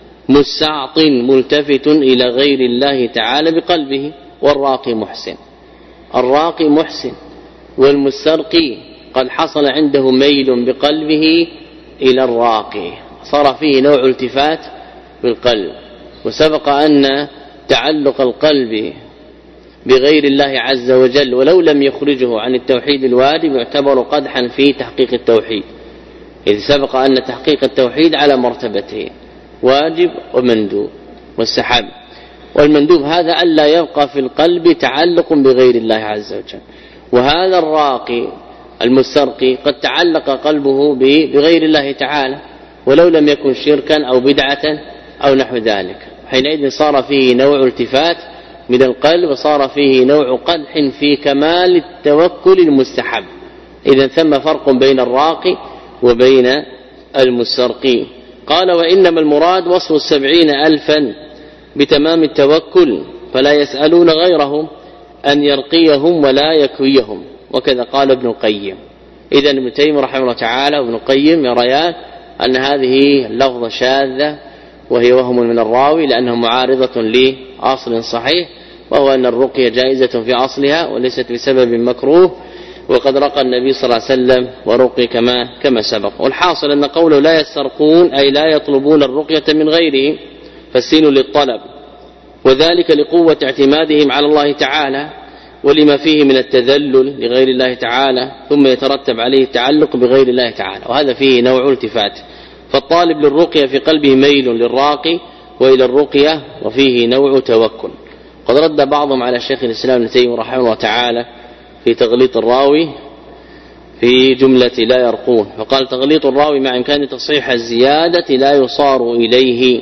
مستعط ملتفت إلى غير الله تعالى بقلبه، والراقي محسن. الراقي محسن، والمسترقي قد حصل عنده ميل بقلبه إلى الراقي، صار فيه نوع التفات بالقلب. وسبق أن تعلق القلب بغير الله عز وجل ولو لم يخرجه عن التوحيد الواجب يعتبر قدحا في تحقيق التوحيد، إذ سبق أن تحقيق التوحيد على مرتبتين: واجب ومندوب. والسحب والمندوب هذا ألا يبقى في القلب تعلق بغير الله عز وجل، وهذا الراقي المسترقي قد تعلق قلبه بغير الله تعالى ولو لم يكن شركا أو بدعة أو نحو ذلك، حينئذ صار فيه نوع التفات من القلب وصار فيه نوع قدح في كمال التوكل المستحب. إذن ثم فرق بين الراقي وبين المسترقي. قال: وإنما المراد وصف السبعين ألفا بتمام التوكل، فلا يسألون غيرهم أن يرقيهم ولا يكويهم، وكذا قال ابن القيم. إذن ابن تيمية رحمه الله تعالى وابن القيم يريان أن هذه اللفظة شاذة وهي وهم من الراوي، لأنها معارضة لأصل صحيح، وهو أن الرقية جائزة في أصلها وليست بسبب مكروه، وقد رقى النبي صلى الله عليه وسلم ورقي كما كما سبق. والحاصل أن قوله لا يسترقون أي لا يطلبون الرقية من غيرهم، فالسين للطلب، وذلك لقوة اعتمادهم على الله تعالى ولما فيه من التذلل لغير الله تعالى، ثم يترتب عليه التعلق بغير الله تعالى، وهذا فيه نوع التفات. فالطالب للرقية في قلبه ميل للراقي وإلى الرقية، وفيه نوع توكل. قد رد بعضهم على شيخ الإسلام ابن تيمية رحمه الله تعالى في تغليط الراوي في جملة لا يرقون، فقال: تغليط الراوي مع إمكان تصحيح الزيادة لا يصار إليه.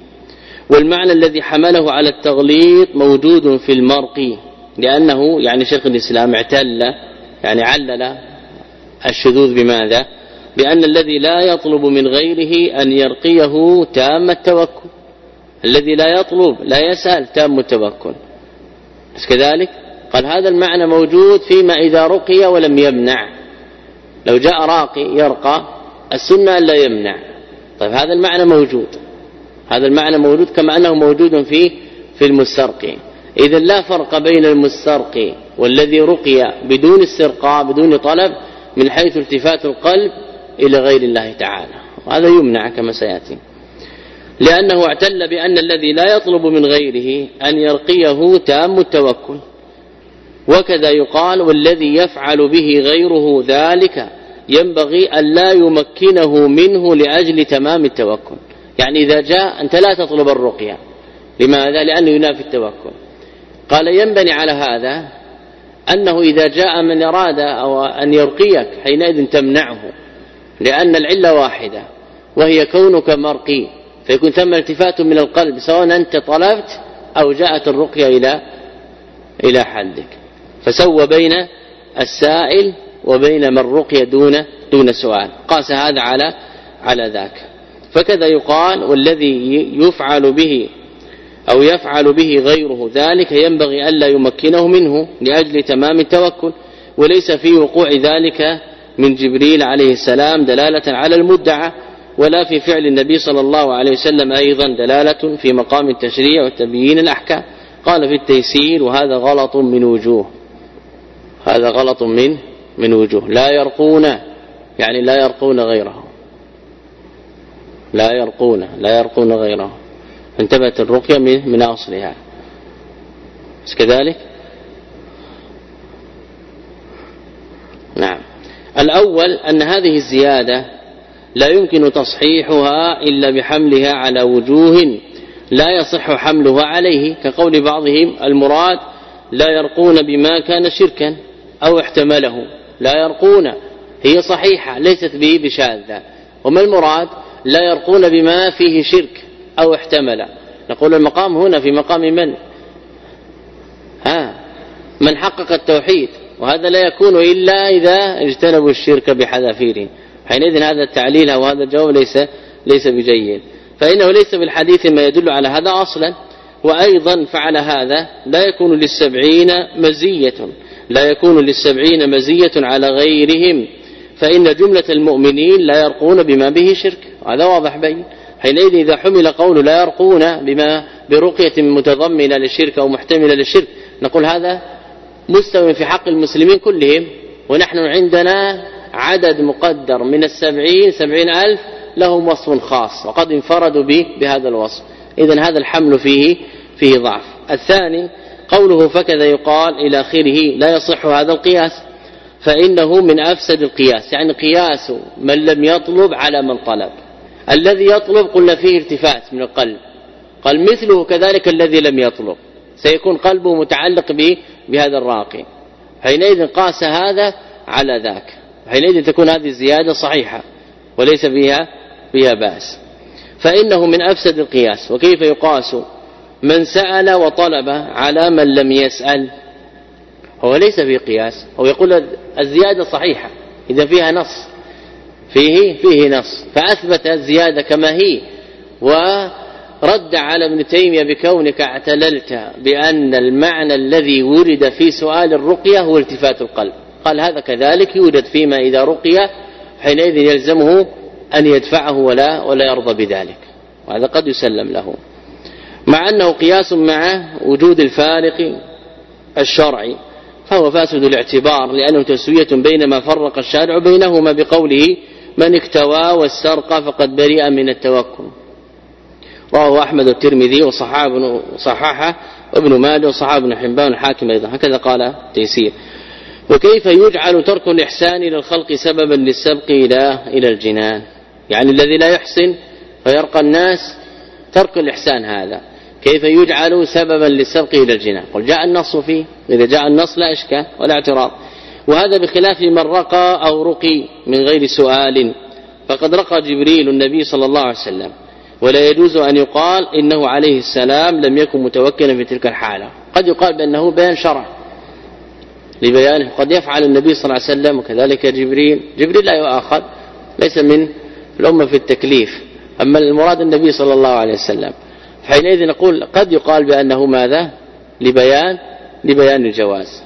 والمعنى الذي حمله على التغليط موجود في المرقي، لأنه يعني شيخ الإسلام اعتل يعني علل الشذوذ بماذا؟ بأن الذي لا يطلب من غيره أن يرقيه تام التوكل، الذي لا يطلب لا يسأل تام التوكل. بس كذلك قال هذا المعنى موجود فيما إذا رقي ولم يمنع. لو جاء راقي يرقى السنة ألا يمنع، طيب هذا المعنى موجود، هذا المعنى موجود كما أنه موجود في في المسترقي. إذن لا فرق بين المسترقي والذي رقي بدون استرقاء بدون طلب من حيث التفات القلب إلى غير الله تعالى، وهذا يمنع كما سيأتي، لأنه اعتل بأن الذي لا يطلب من غيره أن يرقيه تام التوكل. وكذا يقال: والذي يفعل به غيره ذلك ينبغي أن لا يمكنه منه لأجل تمام التوكل. يعني إذا جاء أنت لا تطلب الرقية، لماذا؟ لأنه ينافي التوكل. قال: ينبني على هذا أنه إذا جاء من أراد أو أن يرقيك حينئذ تمنعه، لأن العلة واحدة وهي كونك مرقي، فيكون ثم التفات من القلب سواء أنت طلبت أو جاءت الرقية إلى إلى حدك، فسوى بين السائل وبين من رقي دون دون سؤال، قاس هذا على على ذاك. فكذا يقال: والذي يفعل به أو يفعل به غيره ذلك ينبغي ألا يمكنه منه لأجل تمام التوكل، وليس في وقوع ذلك من جبريل عليه السلام دلالة على المدعى، ولا في فعل النبي صلى الله عليه وسلم أيضا دلالة في مقام التشريع وتبيين الأحكام. قال في التيسير: وهذا غلط من وجوه، هذا غلط من من وجوه. لا يرقون يعني لا يرقون غيره، لا يرقون لا يرقون غيره، انتبهت الرقية من, من أصلها. بس كذلك نعم. الأول أن هذه الزيادة لا يمكن تصحيحها إلا بحملها على وجوه لا يصح حملها عليه، كقول بعضهم: المراد لا يرقون بما كان شركا أو احتمله. لا يرقون هي صحيحة ليست به بشاذة، وما المراد؟ لا يرقون بما فيه شرك أو احتمل. نقول المقام هنا في مقام من؟ ها من حقق التوحيد، وهذا لا يكون إلا إذا اجتنبوا الشرك بحذافيره، حينئذ هذا التعليل أو هذا الجواب ليس ليس بجيد، فإنه ليس بالحديث ما يدل على هذا أصلا. وأيضا فعل هذا لا يكون للسبعين مزية لا يكون للسبعين مزية على غيرهم، فإن جملة المؤمنين لا يرقون بما به شرك، هذا واضح بين. حينئذ إذا حمل قول لا يرقون بما برقية متضمنة للشرك أو محتملة للشرك، نقول هذا مستوى في حق المسلمين كلهم، ونحن عندنا عدد مقدر من السبعين سبعين ألف لهم وصف خاص وقد انفردوا به بهذا الوصف. إذن هذا الحمل فيه فيه ضعف. الثاني قوله: فكذا يقال إلى آخره لا يصح هذا القياس، فإنه من أفسد القياس، يعني قياس من لم يطلب على من طلب. الذي يطلب قلنا فيه ارتفاع من القلب، قال مثله كذلك الذي لم يطلب سيكون قلبه متعلق به بهذا الراقي، حينئذ قاس هذا على ذاك، حينئذ تكون هذه الزيادة صحيحة وليس فيها فيها بأس. فإنه من أفسد القياس. وكيف يقاس من سأل وطلب على من لم يسأل؟ هو ليس فيه قياس، هو يقول الزيادة صحيحة إذا فيها نص، فيه فيه نص فأثبت الزيادة كما هي، ورد على ابن تيمية بكونك اعتللت بأن المعنى الذي ورد في سؤال الرقية هو التفات القلب، قال هذا كذلك يوجد فيما إذا رقي، حينئذ يلزمه أن يدفعه ولا ولا يرضى بذلك، وهذا قد يسلم له، مع أنه قياس مع وجود الفارق الشرعي، فهو فاسد الاعتبار لأنه تسوية بين ما فرق الشارع بينهما بقوله من اكتوى واسترقى فقد برئ من التوكل. رواه أحمد والترمذي وصححه وابن ماجه وصححه ابن حبان الحاكم أيضا، هكذا قال تيسير. وكيف يجعل ترك الإحسان إلى الخلق سببا للسبق إلى إلى الجنان؟ يعني الذي لا يحسن فيرقى الناس ترك الإحسان هذا كيف يجعل سببا للسبق إلى الجنان؟ قل جاء النص فيه، إذا جاء النص لا إشكال ولا اعتراض. وهذا بخلاف من رقى أو رقي من غير سؤال، فقد رقى جبريل النبي صلى الله عليه وسلم، ولا يجوز أن يقال إنه عليه السلام لم يكن متوكلا في تلك الحالة. قد يقال بأنه بيان شرع لبيانه، قد يفعل النبي صلى الله عليه وسلم وكذلك جبريل. جبريل لا يؤاخذ، ليس من الأمة في التكليف، أما المراد النبي صلى الله عليه وسلم، حينئذ نقول قد يقال بأنه ماذا؟ لبيان لبيان الجواز.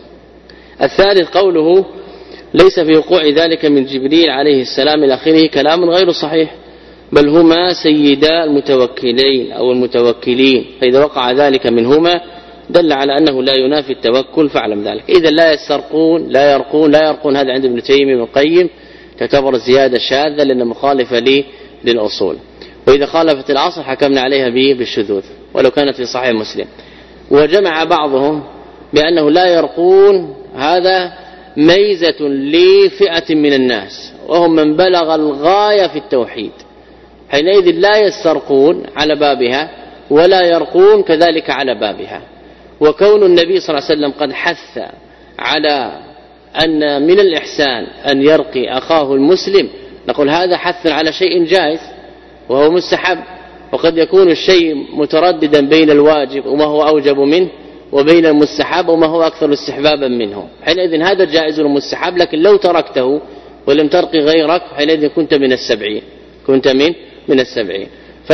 الثالث قوله ليس في وقوع ذلك من جبريل عليه السلام إلى آخره كلام غير صحيح، بل هما سيدا المتوكلين أو المتوكلين، فإذا وقع ذلك منهما دل على أنه لا ينافي التوكل، فاعلم ذلك. إذا لا يسترقون لا يرقون لا يرقون هذا عند ابن تيمية وابن القيم تعتبر الزيادة شاذة لأنها مخالفة لي للأصول، وإذا خالفت الأصل حكمنا عليها به بالشذوذ ولو كانت في صحيح مسلم. وجمع بعضهم بأنه لا يرقون هذا ميزة لفئة من الناس وهم من بلغ الغاية في التوحيد، حينئذ لا يسترقون على بابها ولا يرقون كذلك على بابها. وكون النبي صلى الله عليه وسلم قد حث على أن من الإحسان أن يرقي أخاه المسلم، نقول هذا حث على شيء جائز وهو مستحب، وقد يكون الشيء مترددا بين الواجب وما هو أوجب منه وبين المستحب وما هو أكثر استحبابا منه، حينئذ هذا جائز ومستحب، لكن لو تركته ولم ترقي غيرك حينئذ كنت من السبعين كنت من من السبعين.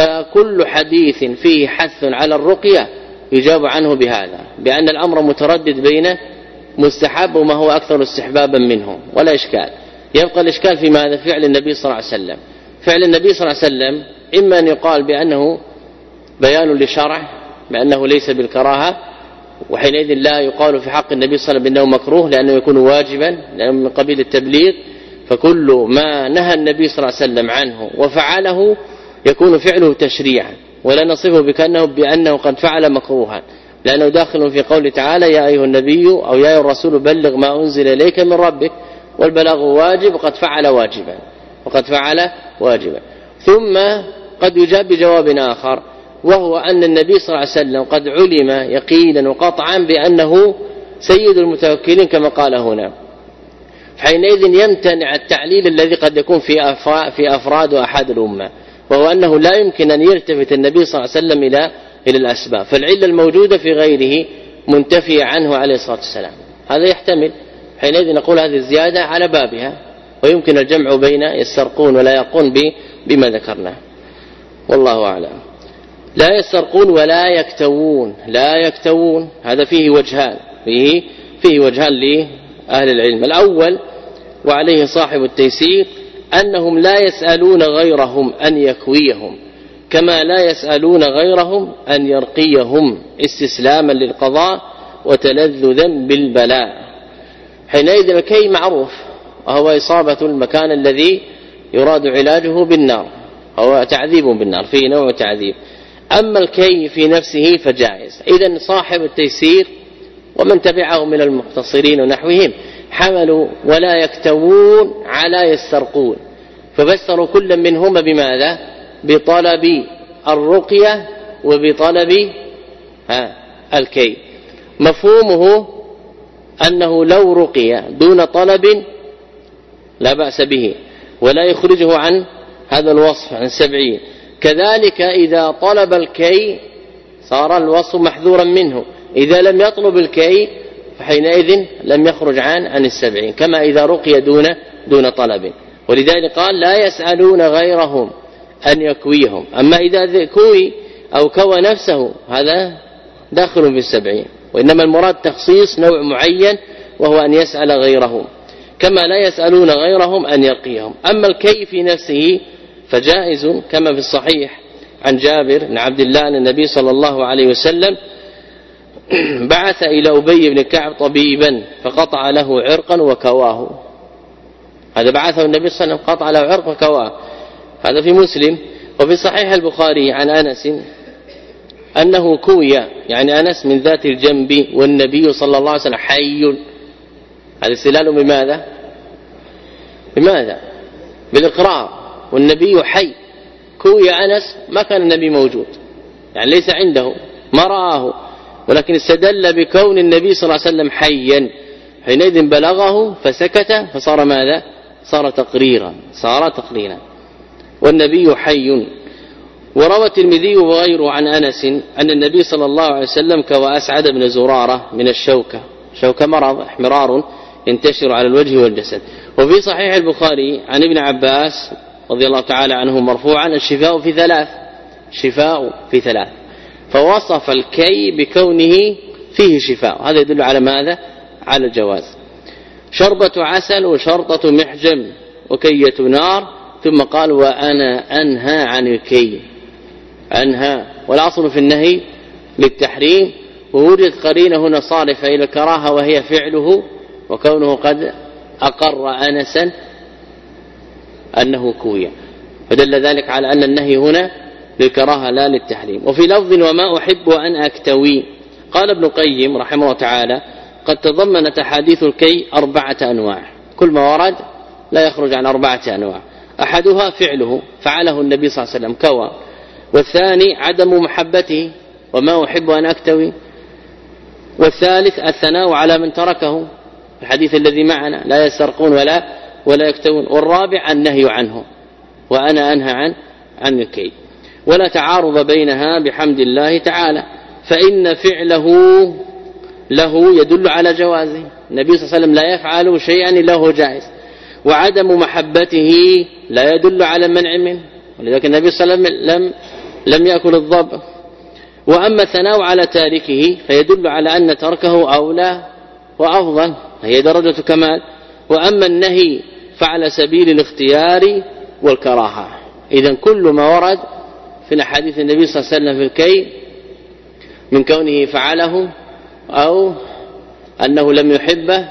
فكل حديث فيه حث على الرقية يجاب عنه بهذا، بأن الأمر متردد بين مستحب وما هو أكثر استحبابا منه ولا إشكال. يبقى الإشكال في ماذا؟ فعل النبي صلى الله عليه وسلم. فعل النبي صلى الله عليه وسلم إما أن يقال بأنه بيان لشرع بأنه ليس بالكراهة، وحينئذ لا يقال في حق النبي صلى الله عليه وسلم بأنه مكروه لأنه يكون واجبا لأنه من قبيل التبليغ، فكل ما نهى النبي صلى الله عليه وسلم عنه وفعله يكون فعله تشريعا، ولا نصفه بكأنه بأنه قد فعل مكروها، لأنه داخل في قول تعالى يا أيها النبي أو يا أيها الرسول بلغ ما أنزل إليك من ربك، والبلاغ واجب وقد فعل واجبا وقد فعل واجبا. ثم قد يجاب بجواب آخر، وهو أن النبي صلى الله عليه وسلم قد علم يقينا وقطعا بأنه سيد المتوكلين كما قال هنا، حينئذ يمتنع التعليل الذي قد يكون في في أفراد وأحد الأمة، وهو أنه لا يمكن أن يلتفت النبي صلى الله عليه وسلم إلى إلى الأسباب، فالعلة الموجودة في غيره منتفية عنه عليه الصلاة والسلام، هذا يحتمل. حينئذ نقول هذه الزيادة على بابها، ويمكن الجمع بين يسترقون ولا يرقون بما ذكرناه، والله أعلم. لا يسترقون ولا يكتوون، لا يكتوون هذا فيه وجهان فيه فيه وجهان لأهل العلم. الأول وعليه صاحب التيسير أنهم لا يسألون غيرهم أن يكويهم، كما لا يسألون غيرهم أن يرقيهم استسلاما للقضاء وتلذذا بالبلاء. حينئذ الكي معروف وهو إصابة المكان الذي يراد علاجه بالنار، هو تعذيب بالنار، فيه نوع تعذيب. أما الكي في نفسه فجائز. إذن صاحب التيسير ومن تبعه من المختصرين ونحوهم حملوا ولا يكتوون على يسترقون، ففسروا كل منهما بماذا؟ بطلب الرقية وبطلب الكي. مفهومه أنه لو رقي دون طلب لا بأس به ولا يخرجه عن هذا الوصف عن السبعين. كذلك إذا طلب الكي صار الوصف محذورا منه، إذا لم يطلب الكي فحينئذ لم يخرج عن عن السبعين، كما إذا رقي دون دون طلب. ولذلك قال لا يسألون غيرهم أن يكويهم. أما إذا كوي أو كوى نفسه هذا داخل في السبعين، وإنما المراد تخصيص نوع معين وهو أن يسأل غيرهم، كما لا يسألون غيرهم أن يرقيهم. أما الكي في نفسه فجائز كما في الصحيح عن جابر بن عبد الله أن النبي صلى الله عليه وسلم بعث إلى أبي بن كعب طبيبا فقطع له عرقا وكواه. هذا بعثه النبي صلى الله عليه وسلم قطع له عرق وكواه، هذا في مسلم. وفي صحيح البخاري عن أنس أنه كوي، يعني أنس من ذات الجنب والنبي صلى الله عليه وسلم حي. هذا استدلال بماذا؟ بماذا؟ بالإقرار، والنبي حي. كوي أنس ما كان النبي موجود، يعني ليس عنده ما رآه، ولكن استدل بكون النبي صلى الله عليه وسلم حيا، حينئذ بلغه فسكت فصار ماذا؟ صار تقريرا، صار تقريرا والنبي حي. وروى الترمذي وغيره عن أنس أن النبي صلى الله عليه وسلم كوى أسعد بن زرارة من الشوكة. شوكة مرض احمرار ينتشر على الوجه والجسد. وفي صحيح البخاري عن ابن عباس رضي الله تعالى عنه مرفوعا الشفاء في ثلاث، شفاء في ثلاث، فوصف الكي بكونه فيه شفاء. هذا يدل على ماذا؟ على الجواز. شربة عسل وشرطة محجم وكية نار، ثم قال وأنا أنهى عن الكي. أنهى، والأصل في النهي للتحريم، ووجد قرينة هنا صارفة إلى الكراهة وهي فعله وكونه قد أقر أنسا أنه كوي، فدل ذلك على أن النهي هنا للكراهة لا للتحريم. وفي لفظ وما أحب أن أكتوي، قال ابن القيم رحمه الله تعالى قد تضمنت أحاديث الكي أربعة أنواع، كل ما ورد لا يخرج عن أربعة أنواع. أحدها فعله، فعله النبي صلى الله عليه وسلم كوى. والثاني عدم محبته، وما أحب أن أكتوي. والثالث الثناء على من تركه، الحديث الذي معنا لا يسترقون ولا ولا يكتوون. والرابع النهي عنه، وأنا أنهى عن عن الكي. ولا تعارض بينها بحمد الله تعالى، فإن فعله له يدل على جوازه. النبي صلى الله عليه وسلم لا يفعل شيئا إلا هو جائز، وعدم محبته لا يدل على منع منه، ولذلك النبي صلى الله عليه وسلم لم لم يأكل الضب. وأما الثناء على تاركه فيدل على أن تركه أولى وأفضل، هي درجة كمال. وأما النهي فعلى سبيل الاختيار والكراهة. إذن كل ما ورد في حديث النبي صلى الله عليه وسلم في الكي من كونه فعله أو أنه لم يحبه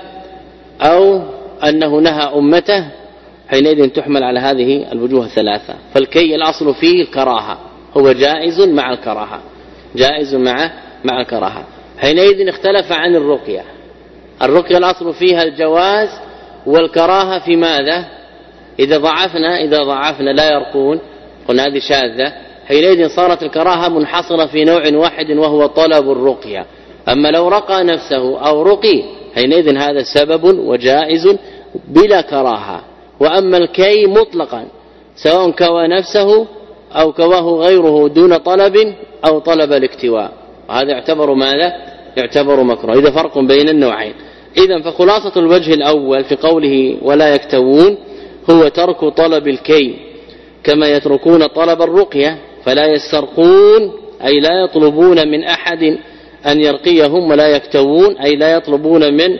أو أنه نهى أمته، حينئذ تحمل على هذه الوجوه الثلاثة. فالكي الأصل فيه الكراهة، هو جائز مع الكراهة، جائز مع مع الكراهة. حينئذ اختلف عن الرقية. الرقية الأصل فيها الجواز والكراهة في ماذا؟ إذا ضعفنا إذا ضعفنا لا يرقون، قلنا هذه شاذة، حينئذ صارت الكراهة منحصرة في نوع واحد وهو طلب الرقية. أما لو رقى نفسه أو رقي حينئذ هذا سبب وجائز بلا كراهة. وأما الكي مطلقا سواء كوى نفسه أو كواه غيره دون طلب أو طلب الاكتواء، وهذا يعتبر ماذا؟ يعتبر مكروه. إذا فرق بين النوعين. إذن فخلاصة الوجه الأول في قوله ولا يكتوون هو ترك طلب الكي كما يتركون طلب الرقية، فلا يسترقون أي لا يطلبون من أحد أن يرقيهم، ولا يكتوون أي لا يطلبون من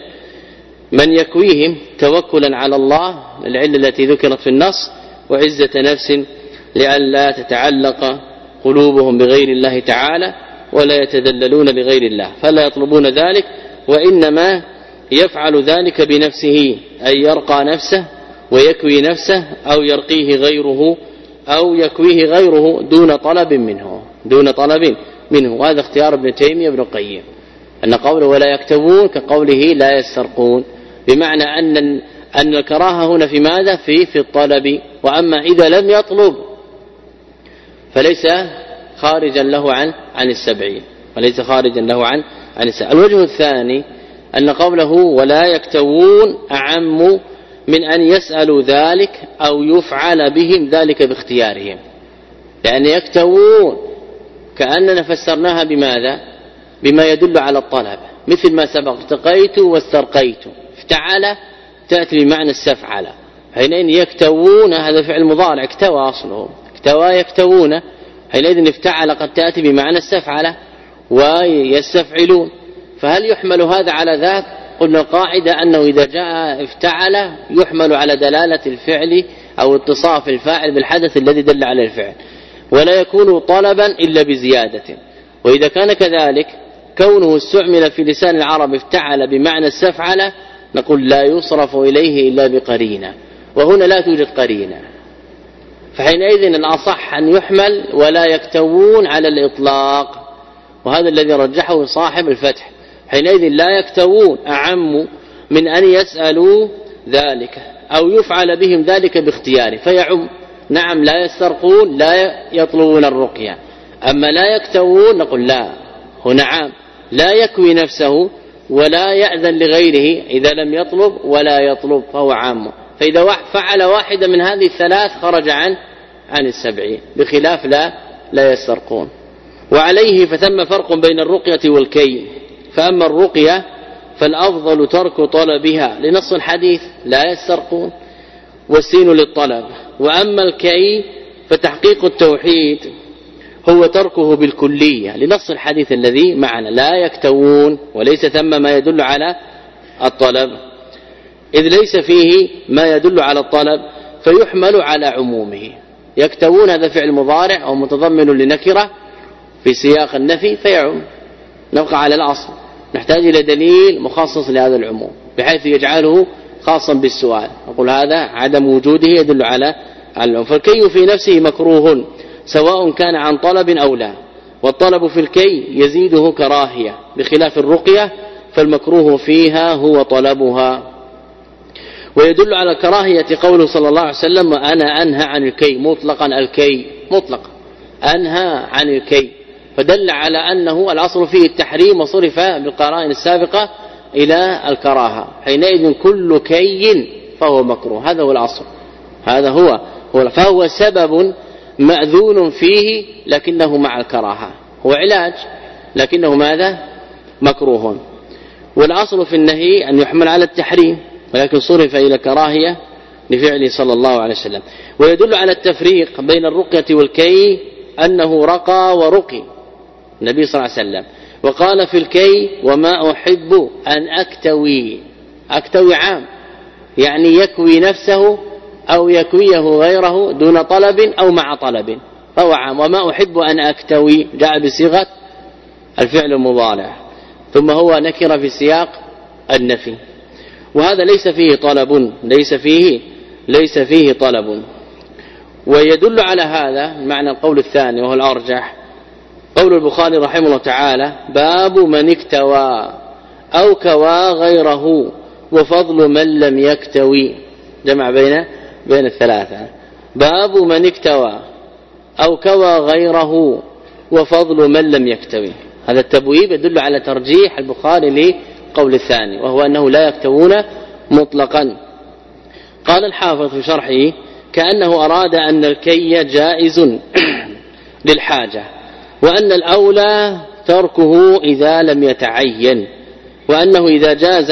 من يكويهم توكلا على الله، العلة التي ذكرت في النص، وعزة نفس لئلا تتعلق قلوبهم بغير الله تعالى ولا يتذللون لغير الله، فلا يطلبون ذلك، وإنما يفعل ذلك بنفسه أي يرقى نفسه ويكوي نفسه أو يرقيه غيره أو يكويه غيره دون طلب منه دون طلب منه. وهذا اختيار ابن تيمية ابن القيم، أن قوله ولا يكتوون كقوله لا يسترقون، بمعنى أن أن الكراهة هنا في ماذا؟ في في الطلب. وأما إذا لم يطلب فليس خارجا له عن عن السبعين، وليس خارجا له عن عن السبعين. الوجه الثاني أن قوله ولا يكتوون أعم من أن يسألوا ذلك أو يفعل بهم ذلك باختيارهم، لأن يكتوون كأننا فسرناها بماذا؟ بما يدل على الطلب، مثل ما سبق ارتقيت واسترقيت، افتعل تأتي بمعنى استفعل. حينئذ يكتوون هذا فعل مضارع، اكتوى أصله، اكتوى يكتوون، حينئذ افتعل قد تأتي بمعنى استفعل ويستفعلون. فهل يحمل هذا على ذاك؟ قلنا القاعدة أنه إذا جاء افتعل يحمل على دلالة الفعل أو اتصاف الفاعل بالحدث الذي دل على الفعل، ولا يكون طلبا إلا بزيادة. وإذا كان كذلك كونه استعمل في لسان العرب افتعل بمعنى استفعل نقول لا يصرف إليه إلا بقرينة، وهنا لا توجد قرينة، فحينئذ الأصح أن يحمل ولا يكتوون على الإطلاق، وهذا الذي رجحه صاحب الفتح. حينئذ لا يكتوون أعم من أن يسألوا ذلك أو يفعل بهم ذلك باختياره، فيعم. نعم لا يسترقون لا يطلبون الرقية، أما لا يكتوون نقول لا، هنا عام، لا يكوي نفسه ولا يأذن لغيره إذا لم يطلب ولا يطلب فهو عام. فإذا فعل واحدة من هذه الثلاث خرج عن عن السبعين، بخلاف لا لا يسترقون. وعليه فثم فرق بين الرقية والكي. فأما الرقية فالأفضل ترك طلبها لنص الحديث لا يسترقون والسين للطلب. وأما الكي فتحقيق التوحيد هو تركه بالكلية لنص الحديث الذي معنا لا يكتوون، وليس ثم ما يدل على الطلب، إذ ليس فيه ما يدل على الطلب فيحمل على عمومه. يكتوون هذا فعل مضارع أو متضمن لنكرة في سياق النفي فيعم، نبقى على الأصل، نحتاج إلى دليل مخصص لهذا العموم بحيث يجعله خاصا بالسؤال، نقول هذا عدم وجوده يدل على العموم. فالكي في نفسه مكروه سواء كان عن طلب أو لا، والطلب في الكي يزيده كراهية، بخلاف الرقية فالمكروه فيها هو طلبها. ويدل على الكراهية قوله صلى الله عليه وسلم وأنا أنهى عن الكي مطلقا، الكي مطلق أنهى عن الكي، فدل على أنه الأصل فيه التحريم وصرف بالقرائن السابقة إلى الكراهة. حينئذ كل كي فهو مكروه، هذا هو الأصل، هذا هو, هو فهو سبب مأذون فيه لكنه مع الكراهة، هو علاج لكنه ماذا؟ مكروه. والأصل في النهي أن يحمل على التحريم ولكن صرف إلى كراهية لفعله صلى الله عليه وسلم. ويدل على التفريق بين الرقية والكي أنه رقى ورقي النبي صلى الله عليه وسلم، وقال في الكي وما أحب أن أكتوي، أكتوي عام يعني يكوي نفسه أو يكويه غيره دون طلب أو مع طلب فهو عام. وما أحب أن أكتوي جاء بصيغة الفعل المضارع ثم هو نكر في سياق النفي، وهذا ليس فيه طلب، ليس فيه ليس فيه طلب. ويدل على هذا معنى القول الثاني وهو الأرجح قول البخاري رحمه الله تعالى باب من اكتوى أو كوى غيره وفضل من لم يكتوي، جمع بين بين الثلاثة. باب من اكتوى أو كوى غيره وفضل من لم يكتوي، هذا التبويب يدل على ترجيح البخاري لقول الثاني وهو أنه لا يكتوون مطلقا. قال الحافظ في شرحه كأنه أراد أن الكي جائز للحاجة، وأن الأولى تركه إذا لم يتعين، وأنه إذا جاز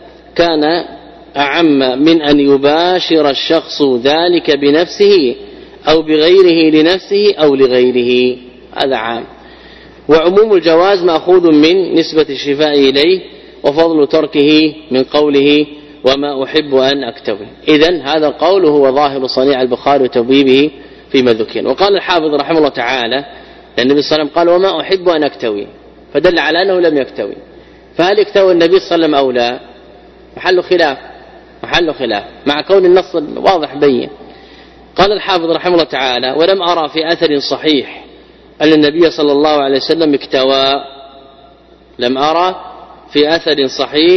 كان أعم من أن يباشر الشخص ذلك بنفسه أو بغيره لنفسه أو لغيره، هذا عام. وعموم الجواز مأخوذ من نسبة الشفاء إليه، وفضل تركه من قوله وما أحب أن أكتوي. إذن هذا القول هو ظاهر صنيع البخاري وتبويبه فيما ذكر. وقال الحافظ رحمه الله تعالى النبي صلى الله عليه وسلم قال وما أحب أن أكتوي، فدل على أنه لم يكتوي. فهل اكتوى النبي صلى الله عليه وسلم أو لا؟ محل خلاف، محل خلاف مع كون النص واضح بين. قال الحافظ رحمه الله تعالى ولم أرى في أثر صحيح أن النبي صلى الله عليه وسلم اكتوى، لم أرى في أثر صحيح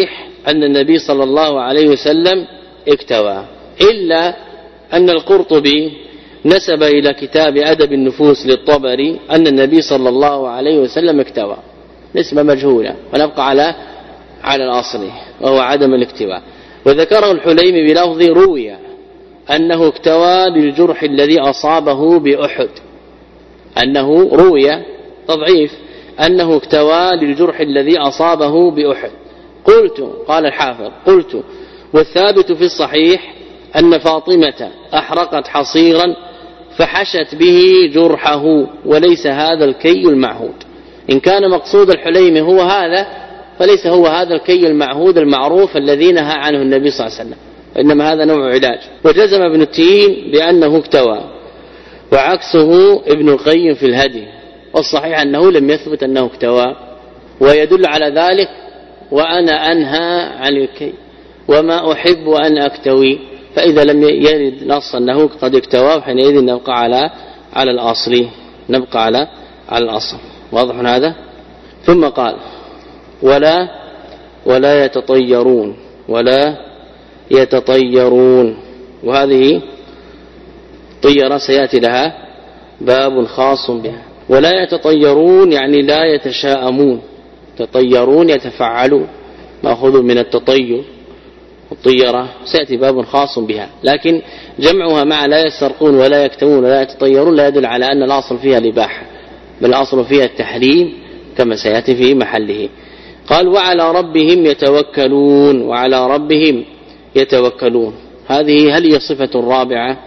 أن النبي صلى الله عليه وسلم اكتوى، إلا أن القرطبي نسب إلى كتاب أدب النفوس للطبري أن النبي صلى الله عليه وسلم اكتوى، نسبة مجهولة، ونبقى على على الأصل وهو عدم الاكتواء. وذكره الحليمي بلفظ روي أنه اكتوى للجرح الذي أصابه بأحد، أنه روي تضعيف أنه اكتوى للجرح الذي أصابه بأحد. قلت، قال الحافظ، قلت والثابت في الصحيح أن فاطمة أحرقت حصيرا فحشت به جرحه، وليس هذا الكي المعهود. إن كان مقصود الحليمي هو هذا فليس هو هذا الكي المعهود المعروف الذي نهى عنه النبي صلى الله عليه وسلم، إنما هذا نوع علاج. وجزم ابن التين بأنه اكتوى، وعكسه ابن القيم في الهدي، والصحيح أنه لم يثبت أنه اكتوى. ويدل على ذلك وأنا أنهى عن الكي وما أحب أن أكتوي، فإذا لم يرد نص أنه قد اكتوى حينئذ نبقى على على الأصل، نبقى على على الأصل. واضح هذا؟ ثم قال ولا ولا يتطيرون، ولا يتطيرون، وهذه طيرة سيأتي لها باب خاص بها. ولا يتطيرون يعني لا يتشاءمون، تطيرون يتفعلون، مأخوذ من التطير، الطيرة سيأتي باب خاص بها، لكن جمعها مع لا يسترقون ولا يكتمون ولا يتطيرون لا يدل على أن الأصل فيها الإباحة، بل الأصل فيها التحريم كما سيأتي في محله. قال وعلى ربهم يتوكلون، وعلى ربهم يتوكلون، هذه هل هي صفة رابعة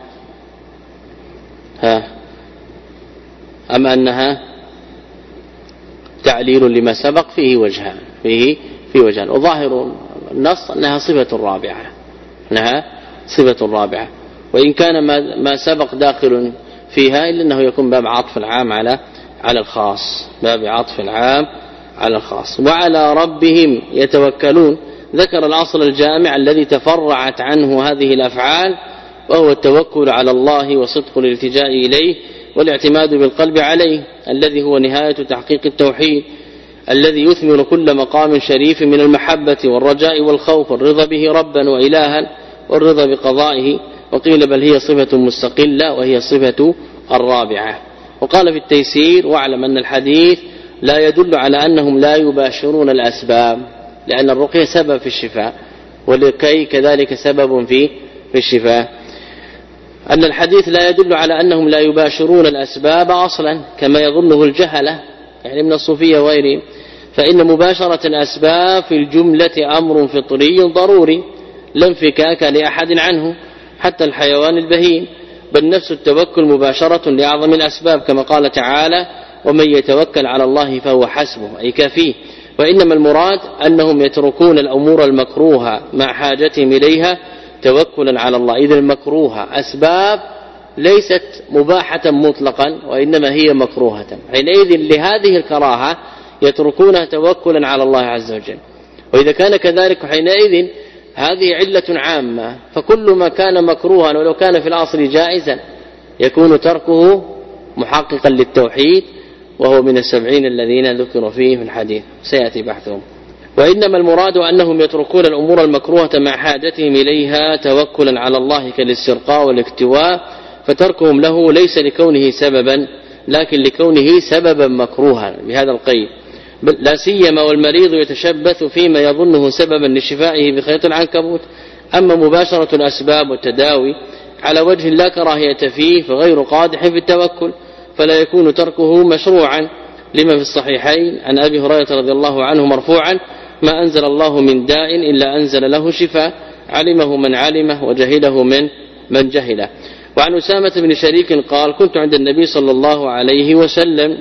ها أم أنها تعليل لما سبق؟ فيه وجهان، فيه في وجهان، وظاهر النص أنها صفة رابعة، أنها صفة رابعة، وإن كان ما ما سبق داخل فيها إلا أنه يكون باب عطف العام على على الخاص، باب عطف العام على الخاص. وعلى ربهم يتوكلون، ذكر الأصل الجامع الذي تفرعت عنه هذه الأفعال، وهو التوكل على الله وصدق الالتجاء إليه والاعتماد بالقلب عليه، الذي هو نهاية تحقيق التوحيد، الذي يثمر كل مقام شريف من المحبة والرجاء والخوف، والرضا به ربا وإلها، والرضا بقضائه. وقيل بل هي صفة مستقلة وهي الصفة الرابعة. وقال في التيسير واعلم أن الحديث لا يدل على أنهم لا يباشرون الأسباب، لأن الرقية سبب في الشفاء، والكي كذلك سبب في في الشفاء. أن الحديث لا يدل على أنهم لا يباشرون الأسباب أصلا كما يظنه الجهلة يعني من الصوفية وغيرهم، فإن مباشرة الأسباب في الجملة أمر فطري ضروري لا انفكاك لأحد عنه حتى الحيوان البهيم، بل نفس التوكل مباشرة لأعظم الأسباب كما قال تعالى ومن يتوكل على الله فهو حسبه أي كافيه. وإنما المراد أنهم يتركون الأمور المكروهة مع حاجتهم إليها توكلا على الله. إذا المكروهة أسباب ليست مباحة مطلقا وإنما هي مكروهة، حينئذ لهذه الكراهة يتركونها توكلا على الله عز وجل. وإذا كان كذلك حينئذ هذه علة عامة، فكل ما كان مكروها ولو كان في الأصل جائزا يكون تركه محققا للتوحيد، وهو من السبعين الذين ذكروا فيه في الحديث سيأتي بحثهم. وإنما المراد أنهم يتركون الأمور المكروهة مع حاجتهم إليها توكلا على الله كالاسترقاء والاكتواء، فتركهم له ليس لكونه سببا لكن لكونه سببا مكروها بهذا القيد، لا سيما والمريض يتشبث فيما يظنه سببا لشفائه بخيط العنكبوت. أما مباشرة الأسباب والتداوي على وجه لا كراهية فيه فغير قادح في التوكل، فلا يكون تركه مشروعا، لما في الصحيحين عن أبي هريرة رضي الله عنه مرفوعا ما أنزل الله من داء إلا أنزل له شفاء علمه من علمه وجهله من من جهله. وعن أسامة بن شريك قال كنت عند النبي صلى الله عليه وسلم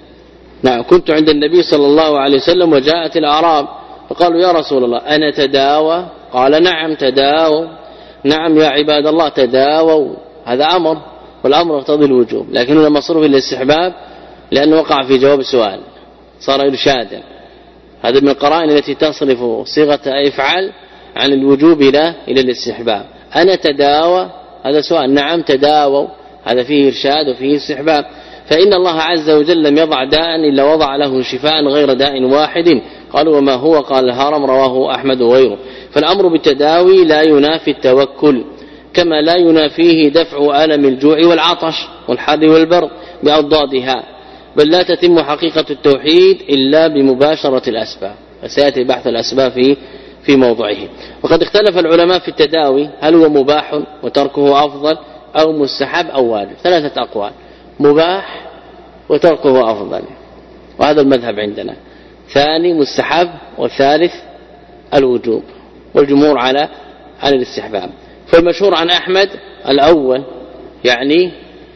نعم كنت عند النبي صلى الله عليه وسلم وجاءت الأعراب فقالوا يا رسول الله أنا تداوى؟ قال نعم تداووا. نعم يا عباد الله تداووا، هذا أمر والأمر يقتضي الوجوب، لكنه مصروف الاستحباب لأنه وقع في جواب السؤال صار إرشادا. هذا من القرائن التي تصرف صيغة افعل عن الوجوب إلى إلى الاستحباب. أنا تداوى هذا سؤال، نعم تداووا هذا فيه إرشاد وفيه استحباب. فإن الله عز وجل لم يضع داء إلا وضع له شفاء غير داء واحد قالوا وما هو؟ قال الهرم، رواه أحمد وغيره. فالأمر بالتداوي لا ينافي التوكل، كما لا ينافيه دفع ألم الجوع والعطش والحر والبرد بأضدادها، بل لا تتم حقيقة التوحيد إلا بمباشرة الأسباب، وسيأتي بحث الأسباب في في موضعه. وقد اختلف العلماء في التداوي، هل هو مباح وتركه أفضل أو مستحب أو واجب؟ ثلاثة أقوال: مباح وتركه أفضل، وهذا المذهب عندنا. ثاني مستحب، والثالث الوجوب، والجمهور على على الاستحباب. فالمشهور عن أحمد الأول، يعني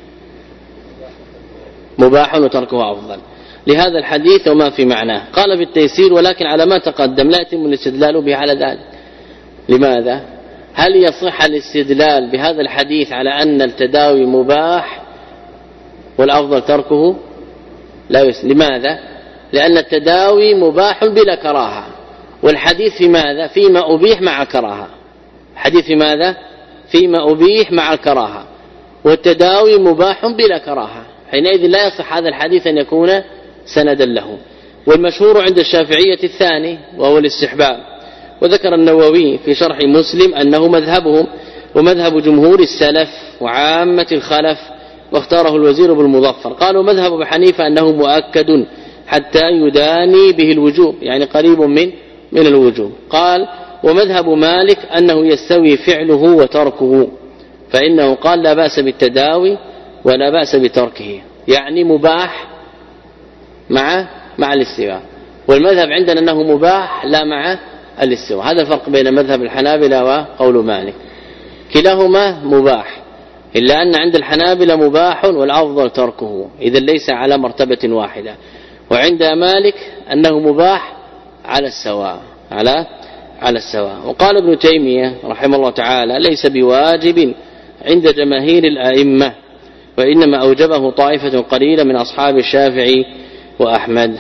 مباح وتركه أفضل لهذا الحديث وما في معناه. قال في التيسير: ولكن على ما تقدم لا يتم الاستدلال به على ذلك. لماذا؟ هل يصح الاستدلال بهذا الحديث على أن التداوي مباح والأفضل تركه؟ لا يس... لماذا؟ لأن التداوي مباح بلا كراهة، والحديث في ماذا؟ فيما أبيح مع كراهة. الحديث في ماذا؟ فيما أبيح مع الكراهة، والتداوي مباح بلا كراهة، حينئذ لا يصح هذا الحديث أن يكون سندا له. والمشهور عند الشافعية الثاني وهو الاستحباب. وذكر النووي في شرح مسلم أنه مذهبهم ومذهب جمهور السلف وعامة الخلف، واختاره الوزير بالمظفر. قالوا مذهب أبي حنيفة أنه مؤكد حتى يداني به الوجوب، يعني قريب من من الوجوب. قال ومذهب مالك أنه يستوي فعله وتركه، فإنه قال لا بأس بالتداوي ولا بأس بتركه، يعني مباح مع مع الاستواء. والمذهب عندنا أنه مباح لا مع الاستواء. هذا الفرق بين مذهب الحنابلة وقول مالك، كلاهما مباح، إلا أن عند الحنابلة مباح والأفضل تركه، إذا ليس على مرتبة واحدة. وعند مالك أنه مباح على السواء على على السواء. وقال ابن تيمية رحمه الله تعالى: ليس بواجب عند جماهير الأئمة، وإنما أوجبه طائفة قليلة من أصحاب الشافعي وأحمد.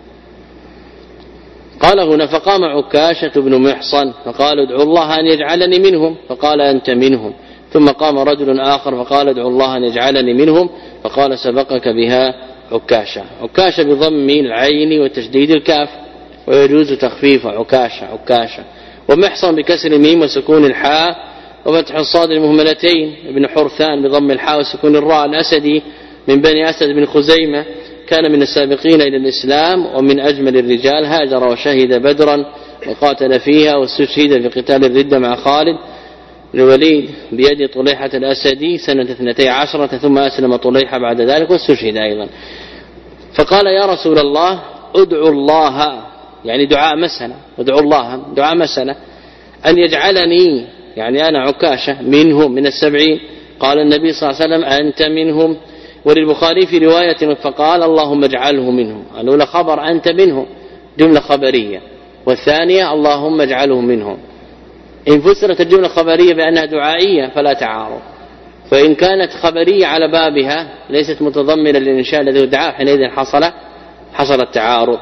قال هنا: فقام عكاشة بن محصن فقال: ادعو الله أن يجعلني منهم، فقال: أنت منهم. ثم قام رجل آخر فقال: ادعو الله أن يجعلني منهم، فقال: سبقك بها عكاشة. عكاشة بضم العين وتشديد الكاف، ويجوز تخفيف عكاشة عكاشة. ومحصن بكسر الميم وسكون الحاء وفتح الصاد المهملتين. ابن حرثان بضم الحاء وسكون الراء، الأسدي من بني أسد بن خزيمة، كان من السابقين إلى الإسلام ومن أجمل الرجال، هاجر وشهد بدرا وقاتل فيها، واستشهد في قتال الردة مع خالد الوليد بيد طليحة الأسدي سنة اثنتي عشرة، ثم أسلم طليحة بعد ذلك واستشهد أيضا. فقال: يا رسول الله ادعو الله، يعني دعاء مسألة، ادعو الله دعاء مسألة، أن يجعلني، يعني أنا عكاشة، منهم من السبعين. قال النبي صلى الله عليه وسلم: أنت منهم. وللبخاري في رواية فقال: اللهم اجعله منهم. الأولى خبر أنت منهم، جملة خبرية، والثانية اللهم اجعله منهم. إن فسرت الجملة الخبرية بأنها دعائية فلا تعارض، فإن كانت خبرية على بابها ليست متضمنة للإنشاء الذي هو دعاء، حينئذ حصل حصل التعارض.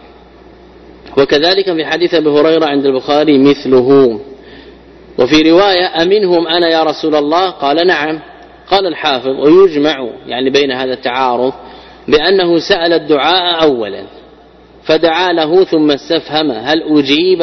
وكذلك في حديث أبي هريرة عند البخاري مثله. وفي رواية: أمنهم أنا يا رسول الله؟ قال: نعم. قال الحافظ: ويجمع يعني بين هذا التعارض بأنه سأل الدعاء أولا فدعا له، ثم استفهم هل أجيب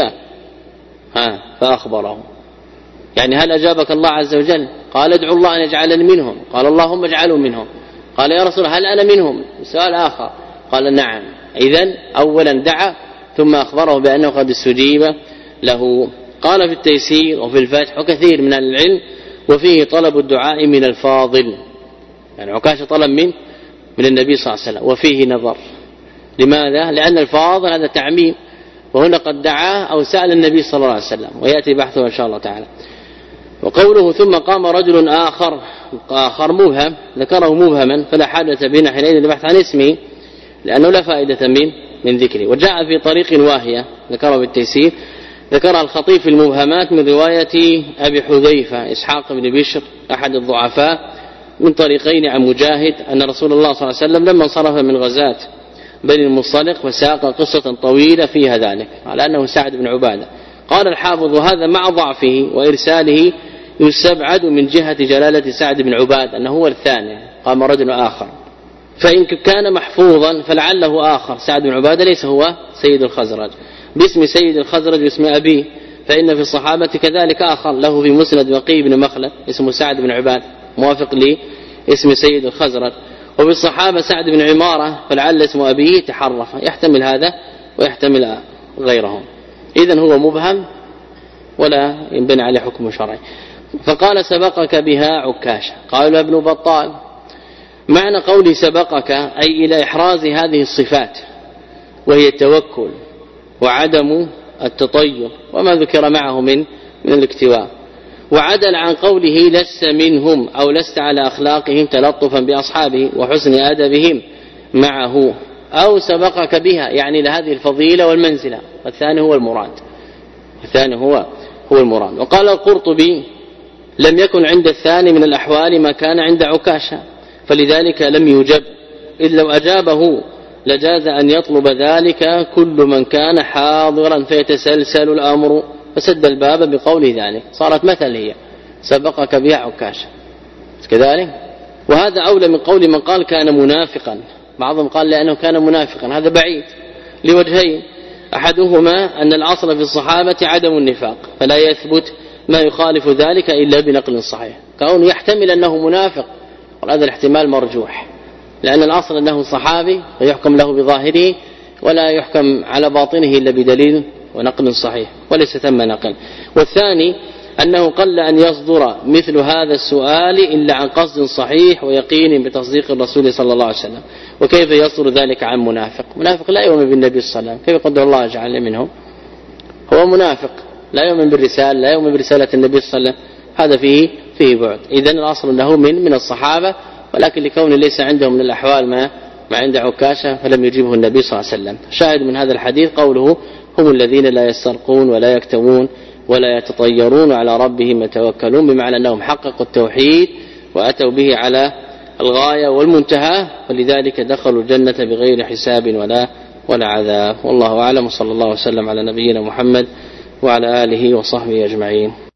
ها فأخبره، يعني هل أجابك الله عز وجل؟ قال: ادعو الله أن يجعلني منهم. قال: اللهم اجعله منهم. قال: يا رسول هل أنا منهم؟ سؤال آخر. قال: نعم. إذن أولا دعا ثم أخبره بأنه قد استجيب له. قال في التيسير وفي الفتح وكثير من العلم: وفيه طلب الدعاء من الفاضل، يعني عكاشة طلب من من النبي صلى الله عليه وسلم، وفيه نظر. لماذا؟ لأن الفاضل هذا تعميم، وهنا قد دعا أو سأل النبي صلى الله عليه وسلم، ويأتي بحثه إن شاء الله تعالى. وقوله ثم قام رجل آخر، آخر مبهم، ذكره مبهما فلا حاجة بنا حينئذ للبحث عن اسمه، لأنه لا فائدة من من ذكره. وجاء في طريق واهية ذكره بالتيسير، ذكرها الخطيب في المبهمات من رواية أبي حذيفة إسحاق بن بشر أحد الضعفاء من طريقين عن مجاهد أن رسول الله صلى الله عليه وسلم لما انصرف من غزاة بني المصطلق وساق قصة طويلة فيها ذلك على أنه سعد بن عبادة. قال الحافظ: وهذا مع ضعفه وإرساله يستبعد من جهة جلالة سعد بن عبادة أنه هو الثاني، قام رجل آخر، فإن كان محفوظا فلعله آخر. سعد بن عبادة ليس هو سيد الخزرج. باسم سيد الخزرج واسم أبيه، فإن في الصحابة كذلك آخر له في مسند وقي بن مخلد اسمه سعد بن عباد موافق لاسم سيد الخزرج، وفي الصحابة سعد بن عمارة فلعل اسم أبيه تحرف، يحتمل هذا ويحتمل غيرهم. إذن هو مبهم ولا ينبني عليه حكم شرعي. فقال سبقك بها عكاشة. قال ابن بطال معنى قولي سبقك أي إلى إحراز هذه الصفات وهي التوكل وعدم التطير وما ذكر معه من من الاكتواء، وعدل عن قوله لست منهم أو لست على أخلاقهم تلطفا بأصحابه وحسن أدبهم معه، أو سبقك بها يعني لهذه الفضيلة والمنزلة، والثاني هو المراد الثاني هو هو المراد. وقال القرطبي لم يكن عند الثاني من الأحوال ما كان عند عكاشة، فلذلك لم يجب، إذ لو أجابه لجاز أن يطلب ذلك كل من كان حاضرا فيتسلسل الأمر، فسد الباب بقول ذلك، صارت مثل هي سبقك بها عكاشة كذلك. وهذا أولى من قول من قال كان منافقا، بعضهم قال لأنه كان منافقا، هذا بعيد لوجهين، أحدهما أن الأصل في الصحابة عدم النفاق فلا يثبت ما يخالف ذلك إلا بنقل صحيح، كونه يحتمل أنه منافق وهذا الاحتمال مرجوح، لأن الأصل أنه صحابي فيحكم له بظاهره ولا يحكم على باطنه إلا بدليل ونقل صحيح، وليس ثم نقل. والثاني أنه قل أن يصدر مثل هذا السؤال إلا عن قصد صحيح ويقين بتصديق الرسول صلى الله عليه وسلم، وكيف يصدر ذلك عن منافق؟ منافق لا يؤمن بالنبي صلى الله عليه وسلم، كيف قدر الله جعل منهم؟ هو منافق لا يؤمن بالرسالة، لا يؤمن برسالة النبي صلى الله عليه وسلم، هذا فيه فيه بعد. إذن الأصل أنه من من الصحابة، ولكن لكون ليس عندهم من الأحوال ما ما عند عكاشة فلم يجيبه النبي صلى الله عليه وسلم. شاهد من هذا الحديث قوله هم الذين لا يسترقون ولا يكتوون ولا يتطيرون على ربهم يتوكلون، بمعنى أنهم حققوا التوحيد وأتوا به على الغاية والمنتهى، ولذلك دخلوا الجنة بغير حساب ولا ولا عذاب. والله أعلم، صلى الله وسلم على نبينا محمد وعلى آله وصحبه أجمعين.